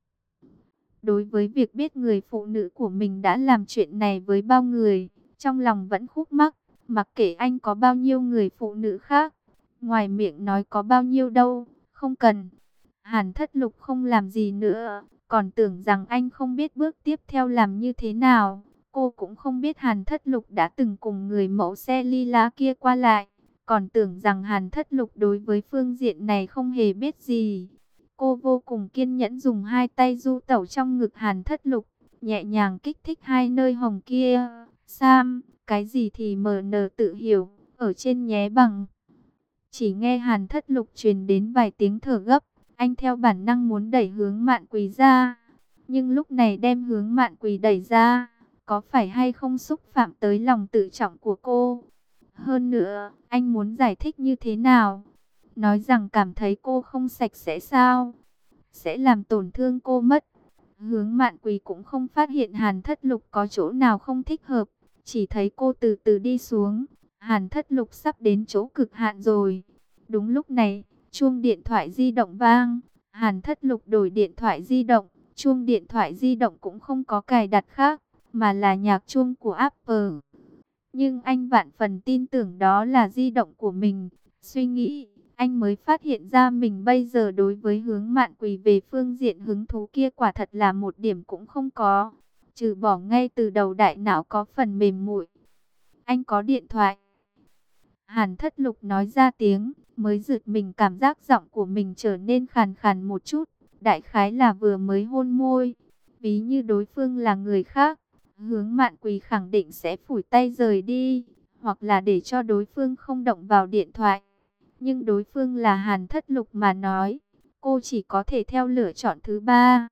Đối với việc biết người phụ nữ của mình đã làm chuyện này với bao người, trong lòng vẫn khúc mắc, mặc kệ anh có bao nhiêu người phụ nữ khác, ngoài miệng nói có bao nhiêu đâu, không cần. Hàn Thất Lục không làm gì nữa, còn tưởng rằng anh không biết bước tiếp theo làm như thế nào. Cô cũng không biết Hàn Thất Lục đã từng cùng người mẫu xe ly lá kia qua lại, còn tưởng rằng Hàn Thất Lục đối với phương diện này không hề biết gì. Cô vô cùng kiên nhẫn dùng hai tay du tẩu trong ngực Hàn Thất Lục, nhẹ nhàng kích thích hai nơi hồng kia. Sam, cái gì thì MN tự hiểu, ở trên nhé bằng. Chỉ nghe Hàn Thất Lục truyền đến vài tiếng thở gấp, anh theo bản năng muốn đẩy Hướng Mạn Quỳ ra. Nhưng lúc này đem Hướng Mạn Quỳ đẩy ra, có phải hay không xúc phạm tới lòng tự trọng của cô? Hơn nữa, anh muốn giải thích như thế nào? Nói rằng cảm thấy cô không sạch sẽ sao? Sẽ làm tổn thương cô mất. Hướng Mạn Quỳ cũng không phát hiện Hàn Thất Lục có chỗ nào không thích hợp, chỉ thấy cô từ từ đi xuống. Hàn Thất Lục sắp đến chỗ cực hạn rồi. Đúng lúc này, chuông điện thoại di động vang. Hàn Thất Lục đổi điện thoại di động, chuông điện thoại di động cũng không có cài đặt khác, mà là nhạc chuông của Apple. Nhưng anh vạn phần tin tưởng đó là di động của mình. Suy nghĩ, anh mới phát hiện ra mình bây giờ đối với Hướng Mạn Quỳ về phương diện hứng thú kia quả thật là một điểm cũng không có. Trừ bỏ ngay từ đầu đại não có phần mềm muội. Anh có điện thoại. Hàn Thất Lục nói ra tiếng, mới giật mình cảm giác giọng của mình trở nên khàn khàn một chút. Đại khái là vừa mới hôn môi. Ví như đối phương là người khác, Hướng Mạn Quỳ khẳng định sẽ phủi tay rời đi, hoặc là để cho đối phương không động vào điện thoại. Nhưng đối phương là Hàn Thất Lục mà nói, cô chỉ có thể theo lựa chọn thứ ba.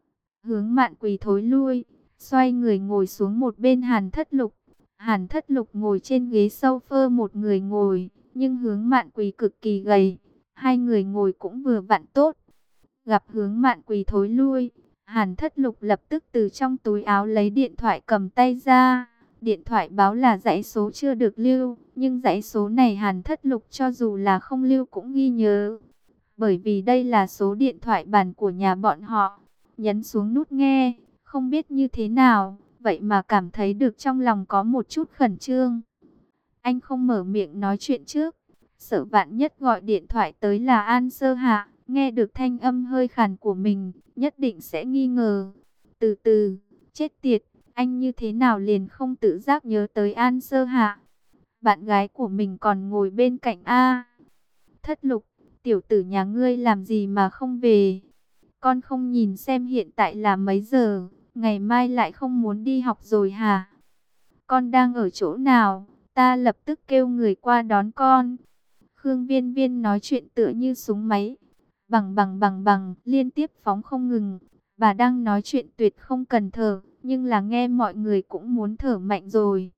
Hướng Mạn Quỳ thối lui, xoay người ngồi xuống một bên Hàn Thất Lục. Hàn Thất Lục ngồi trên ghế sofa một người ngồi, nhưng Hướng Mạn Quỳ cực kỳ gầy, hai người ngồi cũng vừa vặn tốt. Gặp Hướng Mạn Quỳ thối lui, Hàn Thất Lục lập tức từ trong túi áo lấy điện thoại cầm tay ra. Điện thoại báo là dãy số chưa được lưu, nhưng dãy số này Hàn Thất Lục cho dù là không lưu cũng ghi nhớ. Bởi vì đây là số điện thoại bàn của nhà bọn họ. Nhấn xuống nút nghe, không biết như thế nào, vậy mà cảm thấy được trong lòng có một chút khẩn trương. Anh không mở miệng nói chuyện trước, sợ vạn nhất gọi điện thoại tới là An Sơ Hạ, nghe được thanh âm hơi khàn của mình, nhất định sẽ nghi ngờ. Từ từ, chết tiệt, anh như thế nào liền không tự giác nhớ tới An Sơ Hạ. Bạn gái của mình còn ngồi bên cạnh A. Thất Lục, tiểu tử nhà ngươi làm gì mà không về? Con không nhìn xem hiện tại là mấy giờ, ngày mai lại không muốn đi học rồi hả? Con đang ở chỗ nào? Ta lập tức kêu người qua đón con. Khương Viên Viên nói chuyện tựa như súng máy. Bằng bằng bằng bằng, liên tiếp phóng không ngừng. Bà đang nói chuyện tuyệt không cần thở, nhưng là nghe mọi người cũng muốn thở mạnh rồi.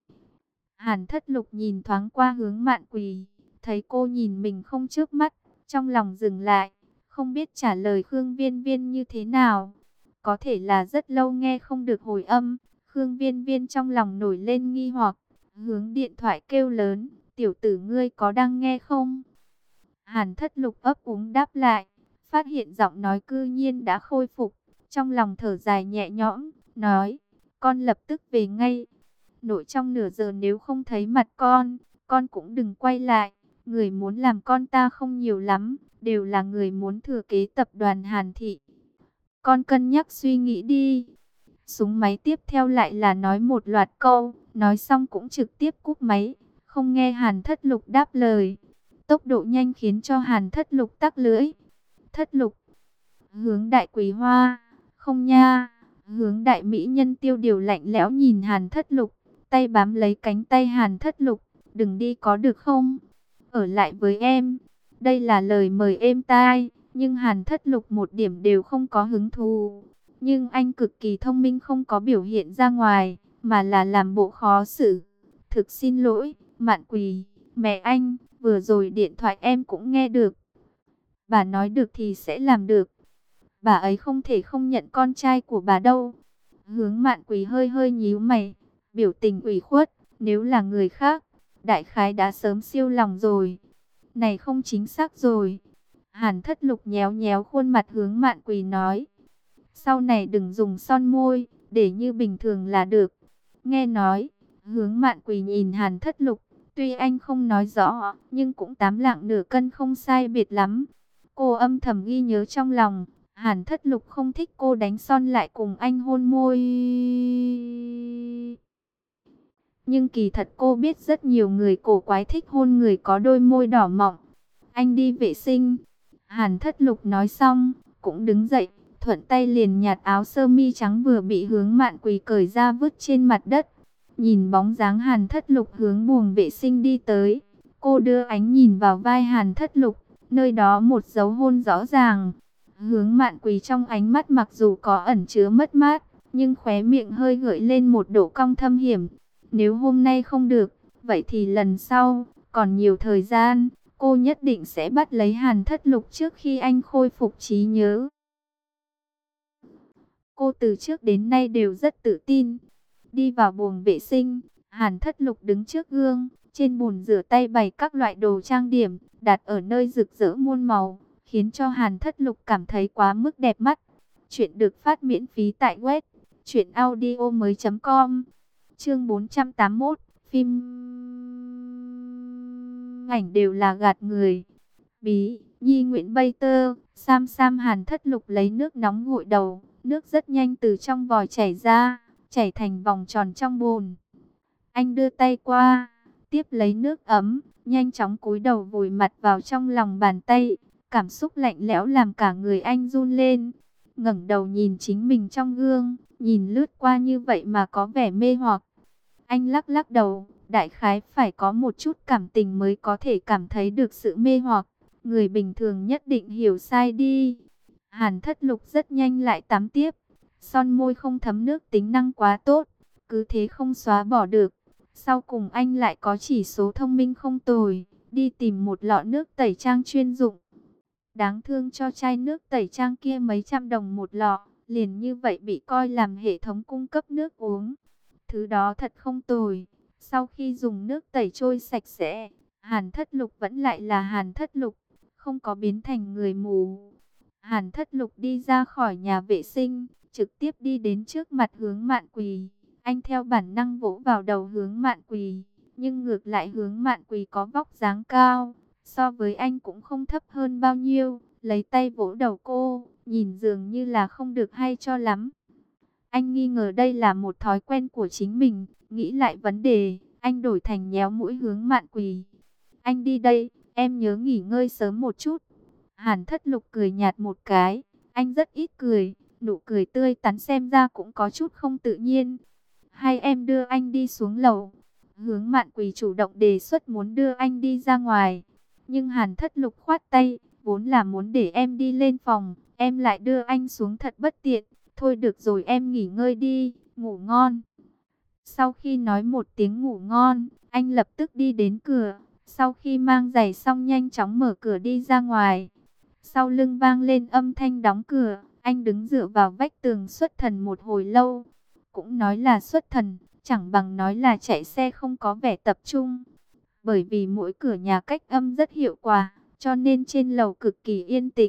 Hàn Thất Lục nhìn thoáng qua Hướng Mạn Quỳ, thấy cô nhìn mình không chớp mắt, trong lòng dừng lại, không biết trả lời Khương Viên Viên như thế nào. Có thể là rất lâu nghe không được hồi âm, Khương Viên Viên trong lòng nổi lên nghi hoặc, hướng điện thoại kêu lớn, tiểu tử ngươi có đang nghe không? Hàn Thất Lục ấp úng đáp lại, phát hiện giọng nói cư nhiên đã khôi phục, trong lòng thở dài nhẹ nhõm, nói, con lập tức về ngay. Nội trong nửa giờ nếu không thấy mặt con cũng đừng quay lại. Người muốn làm con ta không nhiều lắm, đều là người muốn thừa kế tập đoàn Hàn Thị. Con cân nhắc suy nghĩ đi. Súng máy tiếp theo lại là nói một loạt câu, nói xong cũng trực tiếp cúp máy, không nghe Hàn Thất Lục đáp lời. Tốc độ nhanh khiến cho Hàn Thất Lục tắc lưỡi. Thất Lục, Hướng Đại Quỳ Hoa, không nha. Hướng Đại Mỹ Nhân Tiêu Điều lạnh lẽo nhìn Hàn Thất Lục, tay bám lấy cánh tay Hàn Thất Lục, đừng đi có được không? Ở lại với em. Đây là lời mời êm tai, nhưng Hàn Thất Lục một điểm đều không có hứng thú. Nhưng anh cực kỳ thông minh, không có biểu hiện ra ngoài, mà là làm bộ khó xử. Thực xin lỗi, Mạn Quỳ, mẹ anh, vừa rồi điện thoại em cũng nghe được. Bà nói được thì sẽ làm được. Bà ấy không thể không nhận con trai của bà đâu. Hướng Mạn Quỳ hơi hơi nhíu mày, biểu tình ủy khuất, nếu là người khác, đại khái đã sớm siêu lòng rồi. Này không chính xác rồi. Hàn Thất Lục nhéo nhéo khuôn mặt Hướng Mạn Quỳ nói. Sau này đừng dùng son môi, để như bình thường là được. Nghe nói, Hướng Mạn Quỳ nhìn Hàn Thất Lục, tuy anh không nói rõ, nhưng cũng 8 lạng nửa cân không sai biệt lắm. Cô âm thầm ghi nhớ trong lòng, Hàn Thất Lục không thích cô đánh son lại cùng anh hôn môi. Nhưng kỳ thật cô biết rất nhiều người cổ quái thích hôn người có đôi môi đỏ mọng. Anh đi vệ sinh. Hàn Thất Lục nói xong, cũng đứng dậy, thuận tay liền nhặt áo sơ mi trắng vừa bị Hướng Mạn Quỳ cởi ra vứt trên mặt đất. Nhìn bóng dáng Hàn Thất Lục hướng buồng vệ sinh đi tới, cô đưa ánh nhìn vào vai Hàn Thất Lục, nơi đó một dấu hôn rõ ràng. Hướng Mạn Quỳ trong ánh mắt mặc dù có ẩn chứa mất mát, nhưng khóe miệng hơi gợi lên một độ cong thâm hiểm. Nếu hôm nay không được, vậy thì lần sau, còn nhiều thời gian, cô nhất định sẽ bắt lấy Hàn Thất Lục trước khi anh khôi phục trí nhớ. Cô từ trước đến nay đều rất tự tin. Đi vào buồng vệ sinh, Hàn Thất Lục đứng trước gương, trên bồn rửa tay bày các loại đồ trang điểm, đặt ở nơi rực rỡ muôn màu, khiến cho Hàn Thất Lục cảm thấy quá mức đẹp mắt. Chuyện được phát miễn phí tại web truyệnaudiomoi.com. Chương 481, phim ảnh đều là gạt người. Bí, Nhi Nguyễn Bay Tơ, Sam Sam. Hàn Thất Lục lấy nước nóng gội đầu, nước rất nhanh từ trong vòi chảy ra, chảy thành vòng tròn trong bồn. Anh đưa tay qua, tiếp lấy nước ấm, nhanh chóng cúi đầu vùi mặt vào trong lòng bàn tay. Cảm xúc lạnh lẽo làm cả người anh run lên. Ngẩng đầu nhìn chính mình trong gương, nhìn lướt qua như vậy mà có vẻ mê hoặc. Anh lắc lắc đầu, đại khái phải có một chút cảm tình mới có thể cảm thấy được sự mê hoặc. Người bình thường nhất định hiểu sai đi. Hàn Thất Lục rất nhanh lại tắm tiếp. Son môi không thấm nước tính năng quá tốt, cứ thế không xóa bỏ được. Sau cùng anh lại có chỉ số thông minh không tồi, đi tìm một lọ nước tẩy trang chuyên dụng. Đáng thương cho chai nước tẩy trang kia mấy trăm đồng một lọ, liền như vậy bị coi làm hệ thống cung cấp nước uống. Thứ đó thật không tồi. Sau khi dùng nước tẩy trôi sạch sẽ, Hàn Thất Lục vẫn lại là Hàn Thất Lục, không có biến thành người mù. Hàn Thất Lục đi ra khỏi nhà vệ sinh, trực tiếp đi đến trước mặt Hướng Mạn Quỳ. Anh theo bản năng vỗ vào đầu Hướng Mạn Quỳ, nhưng ngược lại Hướng Mạn Quỳ có vóc dáng cao, so với anh cũng không thấp hơn bao nhiêu. Lấy tay vỗ đầu cô, nhìn dường như là không được hay cho lắm. Anh nghi ngờ đây là một thói quen của chính mình, nghĩ lại vấn đề, anh đổi thành nhéo mũi Hướng Mạn Quỳ. Anh đi đây, em nhớ nghỉ ngơi sớm một chút. Hàn Thất Lục cười nhạt một cái, anh rất ít cười, nụ cười tươi tắn xem ra cũng có chút không tự nhiên. Hay em đưa anh đi xuống lầu? Hướng Mạn Quỳ chủ động đề xuất muốn đưa anh đi ra ngoài. Nhưng Hàn Thất Lục khoát tay, vốn là muốn để em đi lên phòng, em lại đưa anh xuống thật bất tiện. Thôi được rồi, em nghỉ ngơi đi, ngủ ngon. Sau khi nói một tiếng ngủ ngon, anh lập tức đi đến cửa. Sau khi mang giày xong nhanh chóng mở cửa đi ra ngoài. Sau lưng vang lên âm thanh đóng cửa, anh đứng dựa vào vách tường xuất thần một hồi lâu. Cũng nói là xuất thần, chẳng bằng nói là chạy xe không có vẻ tập trung. Bởi vì mỗi cửa nhà cách âm rất hiệu quả, cho nên trên lầu cực kỳ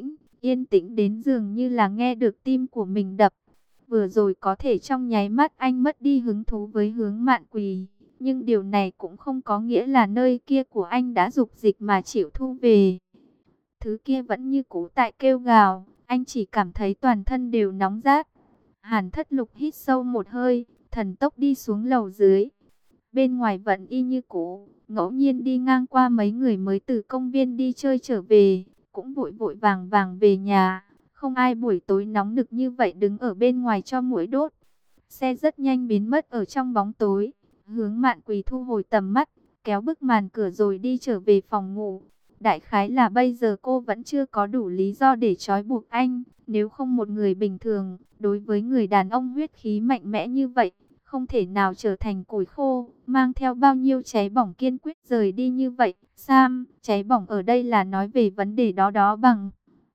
yên tĩnh đến dường như là nghe được tim của mình đập. Vừa rồi có thể trong nháy mắt anh mất đi hứng thú với Hướng Mạn Quỳ, nhưng điều này cũng không có nghĩa là nơi kia của anh đã dục dịch mà chịu thu về. Thứ kia vẫn như cũ tại kêu gào, anh chỉ cảm thấy toàn thân đều nóng rát. Hàn Thất Lục hít sâu một hơi, thần tốc đi xuống lầu dưới. Bên ngoài vẫn y như cũ, ngẫu nhiên đi ngang qua mấy người mới từ công viên đi chơi trở về, cũng vội vội vàng vàng về nhà. Không ai buổi tối nóng nực như vậy đứng ở bên ngoài cho muỗi đốt. Xe rất nhanh biến mất ở trong bóng tối. Hướng Mạn Quỳ thu hồi tầm mắt, kéo bức màn cửa rồi đi trở về phòng ngủ. Đại khái là bây giờ cô vẫn chưa có đủ lý do để trói buộc anh. Nếu không một người bình thường, đối với người đàn ông huyết khí mạnh mẽ như vậy, không thể nào trở thành củi khô, mang theo bao nhiêu cháy bỏng kiên quyết rời đi như vậy. Sam, cháy bỏng ở đây là nói về vấn đề đó bằng.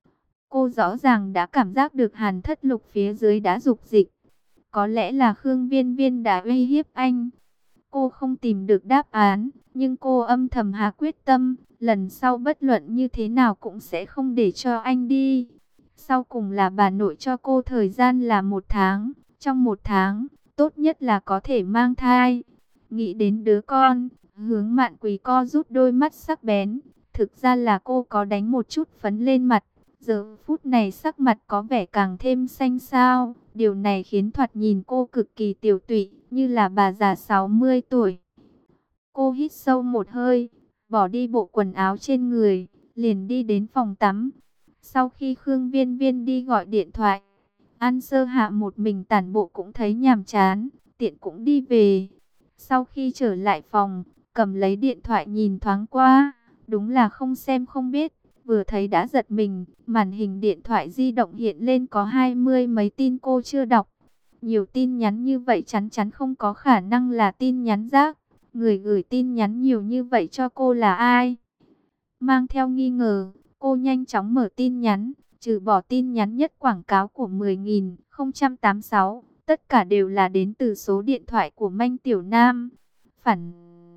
Cô rõ ràng đã cảm giác được Hàn Thất Lục phía dưới đã dục dịch. Có lẽ là Khương Viên Viên đã uy hiếp anh. Cô không tìm được đáp án, nhưng cô âm thầm hạ quyết tâm, lần sau bất luận như thế nào cũng sẽ không để cho anh đi. Sau cùng là bà nội cho cô thời gian là 1 tháng, trong 1 tháng, tốt nhất là có thể mang thai. Nghĩ đến đứa con, Hướng Mạn Quỳ co rút đôi mắt sắc bén, thực ra là cô có đánh một chút phấn lên mặt. Giờ phút này sắc mặt có vẻ càng thêm xanh xao. Điều này khiến thoạt nhìn cô cực kỳ tiểu tụy, như là bà già 60 tuổi. Cô hít sâu một hơi, bỏ đi bộ quần áo trên người, liền đi đến phòng tắm. Sau khi Khương Viên Viên đi gọi điện thoại, An Sơ Hạ một mình tản bộ cũng thấy nhàm chán, tiện cũng đi về. Sau khi trở lại phòng, cầm lấy điện thoại nhìn thoáng qua, đúng là không xem không biết. Vừa thấy đã giật mình, màn hình điện thoại di động hiện lên có 20 mấy tin cô chưa đọc. Nhiều tin nhắn như vậy chắn chắn không có khả năng là tin nhắn rác. Người gửi tin nhắn nhiều như vậy cho cô là ai? Mang theo nghi ngờ, cô nhanh chóng mở tin nhắn, trừ bỏ tin nhắn nhất quảng cáo của 10.086, tất cả đều là đến từ số điện thoại của Manh Tiểu Nam. Phản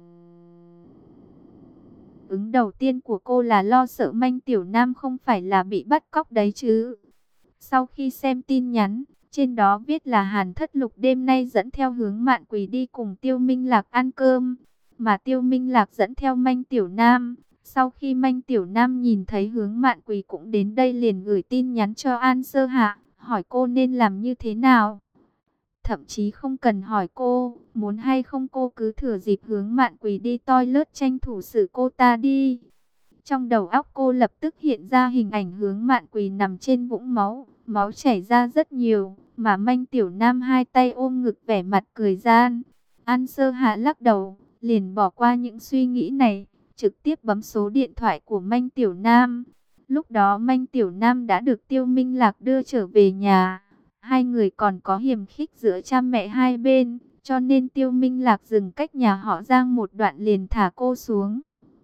ứng đầu tiên của cô là lo sợ Manh Tiểu Nam không phải là bị bắt cóc đấy chứ. Sau khi xem tin nhắn, trên đó viết là Hàn Thất Lục đêm nay dẫn theo Hướng Mạn Quỳ đi cùng Tiêu Minh Lạc ăn cơm, mà Tiêu Minh Lạc dẫn theo Manh Tiểu Nam. Sau khi Manh Tiểu Nam nhìn thấy Hướng Mạn Quỳ cũng đến đây liền gửi tin nhắn cho An Sơ Hạ, hỏi cô nên làm như thế nào. Thậm chí không cần hỏi cô, muốn hay không cô cứ thừa dịp Hướng Mạn Quỳ đi toilet tranh thủ xử cô ta đi. Trong đầu óc cô lập tức hiện ra hình ảnh Hướng Mạn Quỳ nằm trên vũng máu, máu chảy ra rất nhiều, mà Manh Tiểu Nam hai tay ôm ngực vẻ mặt cười gian. An Sơ Hạ lắc đầu, liền bỏ qua những suy nghĩ này, trực tiếp bấm số điện thoại của Manh Tiểu Nam. Lúc đó Manh Tiểu Nam đã được Tiêu Minh Lạc đưa trở về nhà. Hai người còn có hiềm khích giữa cha mẹ hai bên, cho nên Tiêu Minh Lạc dừng cách nhà họ Giang một đoạn liền thả cô xuống.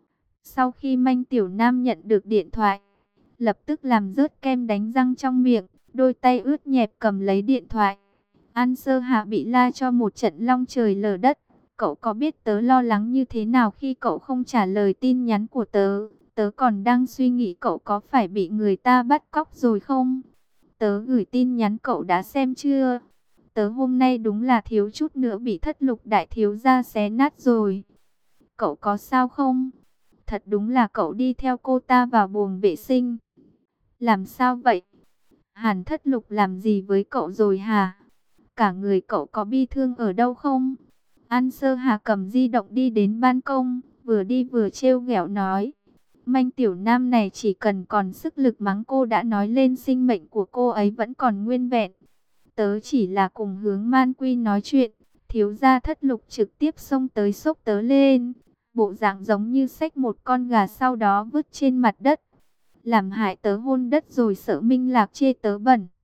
Sau khi Manh Tiểu Nam nhận được điện thoại, lập tức làm rớt kem đánh răng trong miệng, đôi tay ướt nhẹp cầm lấy điện thoại. An Sơ Hạ bị la cho một trận long trời lở đất. Cậu có biết tớ lo lắng như thế nào khi cậu không trả lời tin nhắn của tớ? Tớ còn đang suy nghĩ cậu có phải bị người ta bắt cóc rồi không? Tớ gửi tin nhắn cậu đã xem chưa? Tớ hôm nay đúng là thiếu chút nữa bị Thất Lục đại thiếu gia xé nát rồi. Cậu có sao không? Thật đúng là cậu đi theo cô ta vào buồng vệ sinh. Làm sao vậy? Hàn Thất Lục làm gì với cậu rồi hả? Cả người cậu có bi thương ở đâu không? An Sơ Hà cầm di động đi đến ban công, vừa đi vừa trêu ghẹo nói. Manh Tiểu Nam này chỉ cần còn sức lực mắng cô đã nói lên sinh mệnh của cô ấy vẫn còn nguyên vẹn. Tớ chỉ là cùng Hướng Man Quy nói chuyện, thiếu gia Thất Lục trực tiếp xông tới xốc tớ lên. Bộ dạng giống như xách một con gà sau đó vứt trên mặt đất. Làm hại tớ hôn đất rồi sợ Minh Lạc chê tớ bẩn.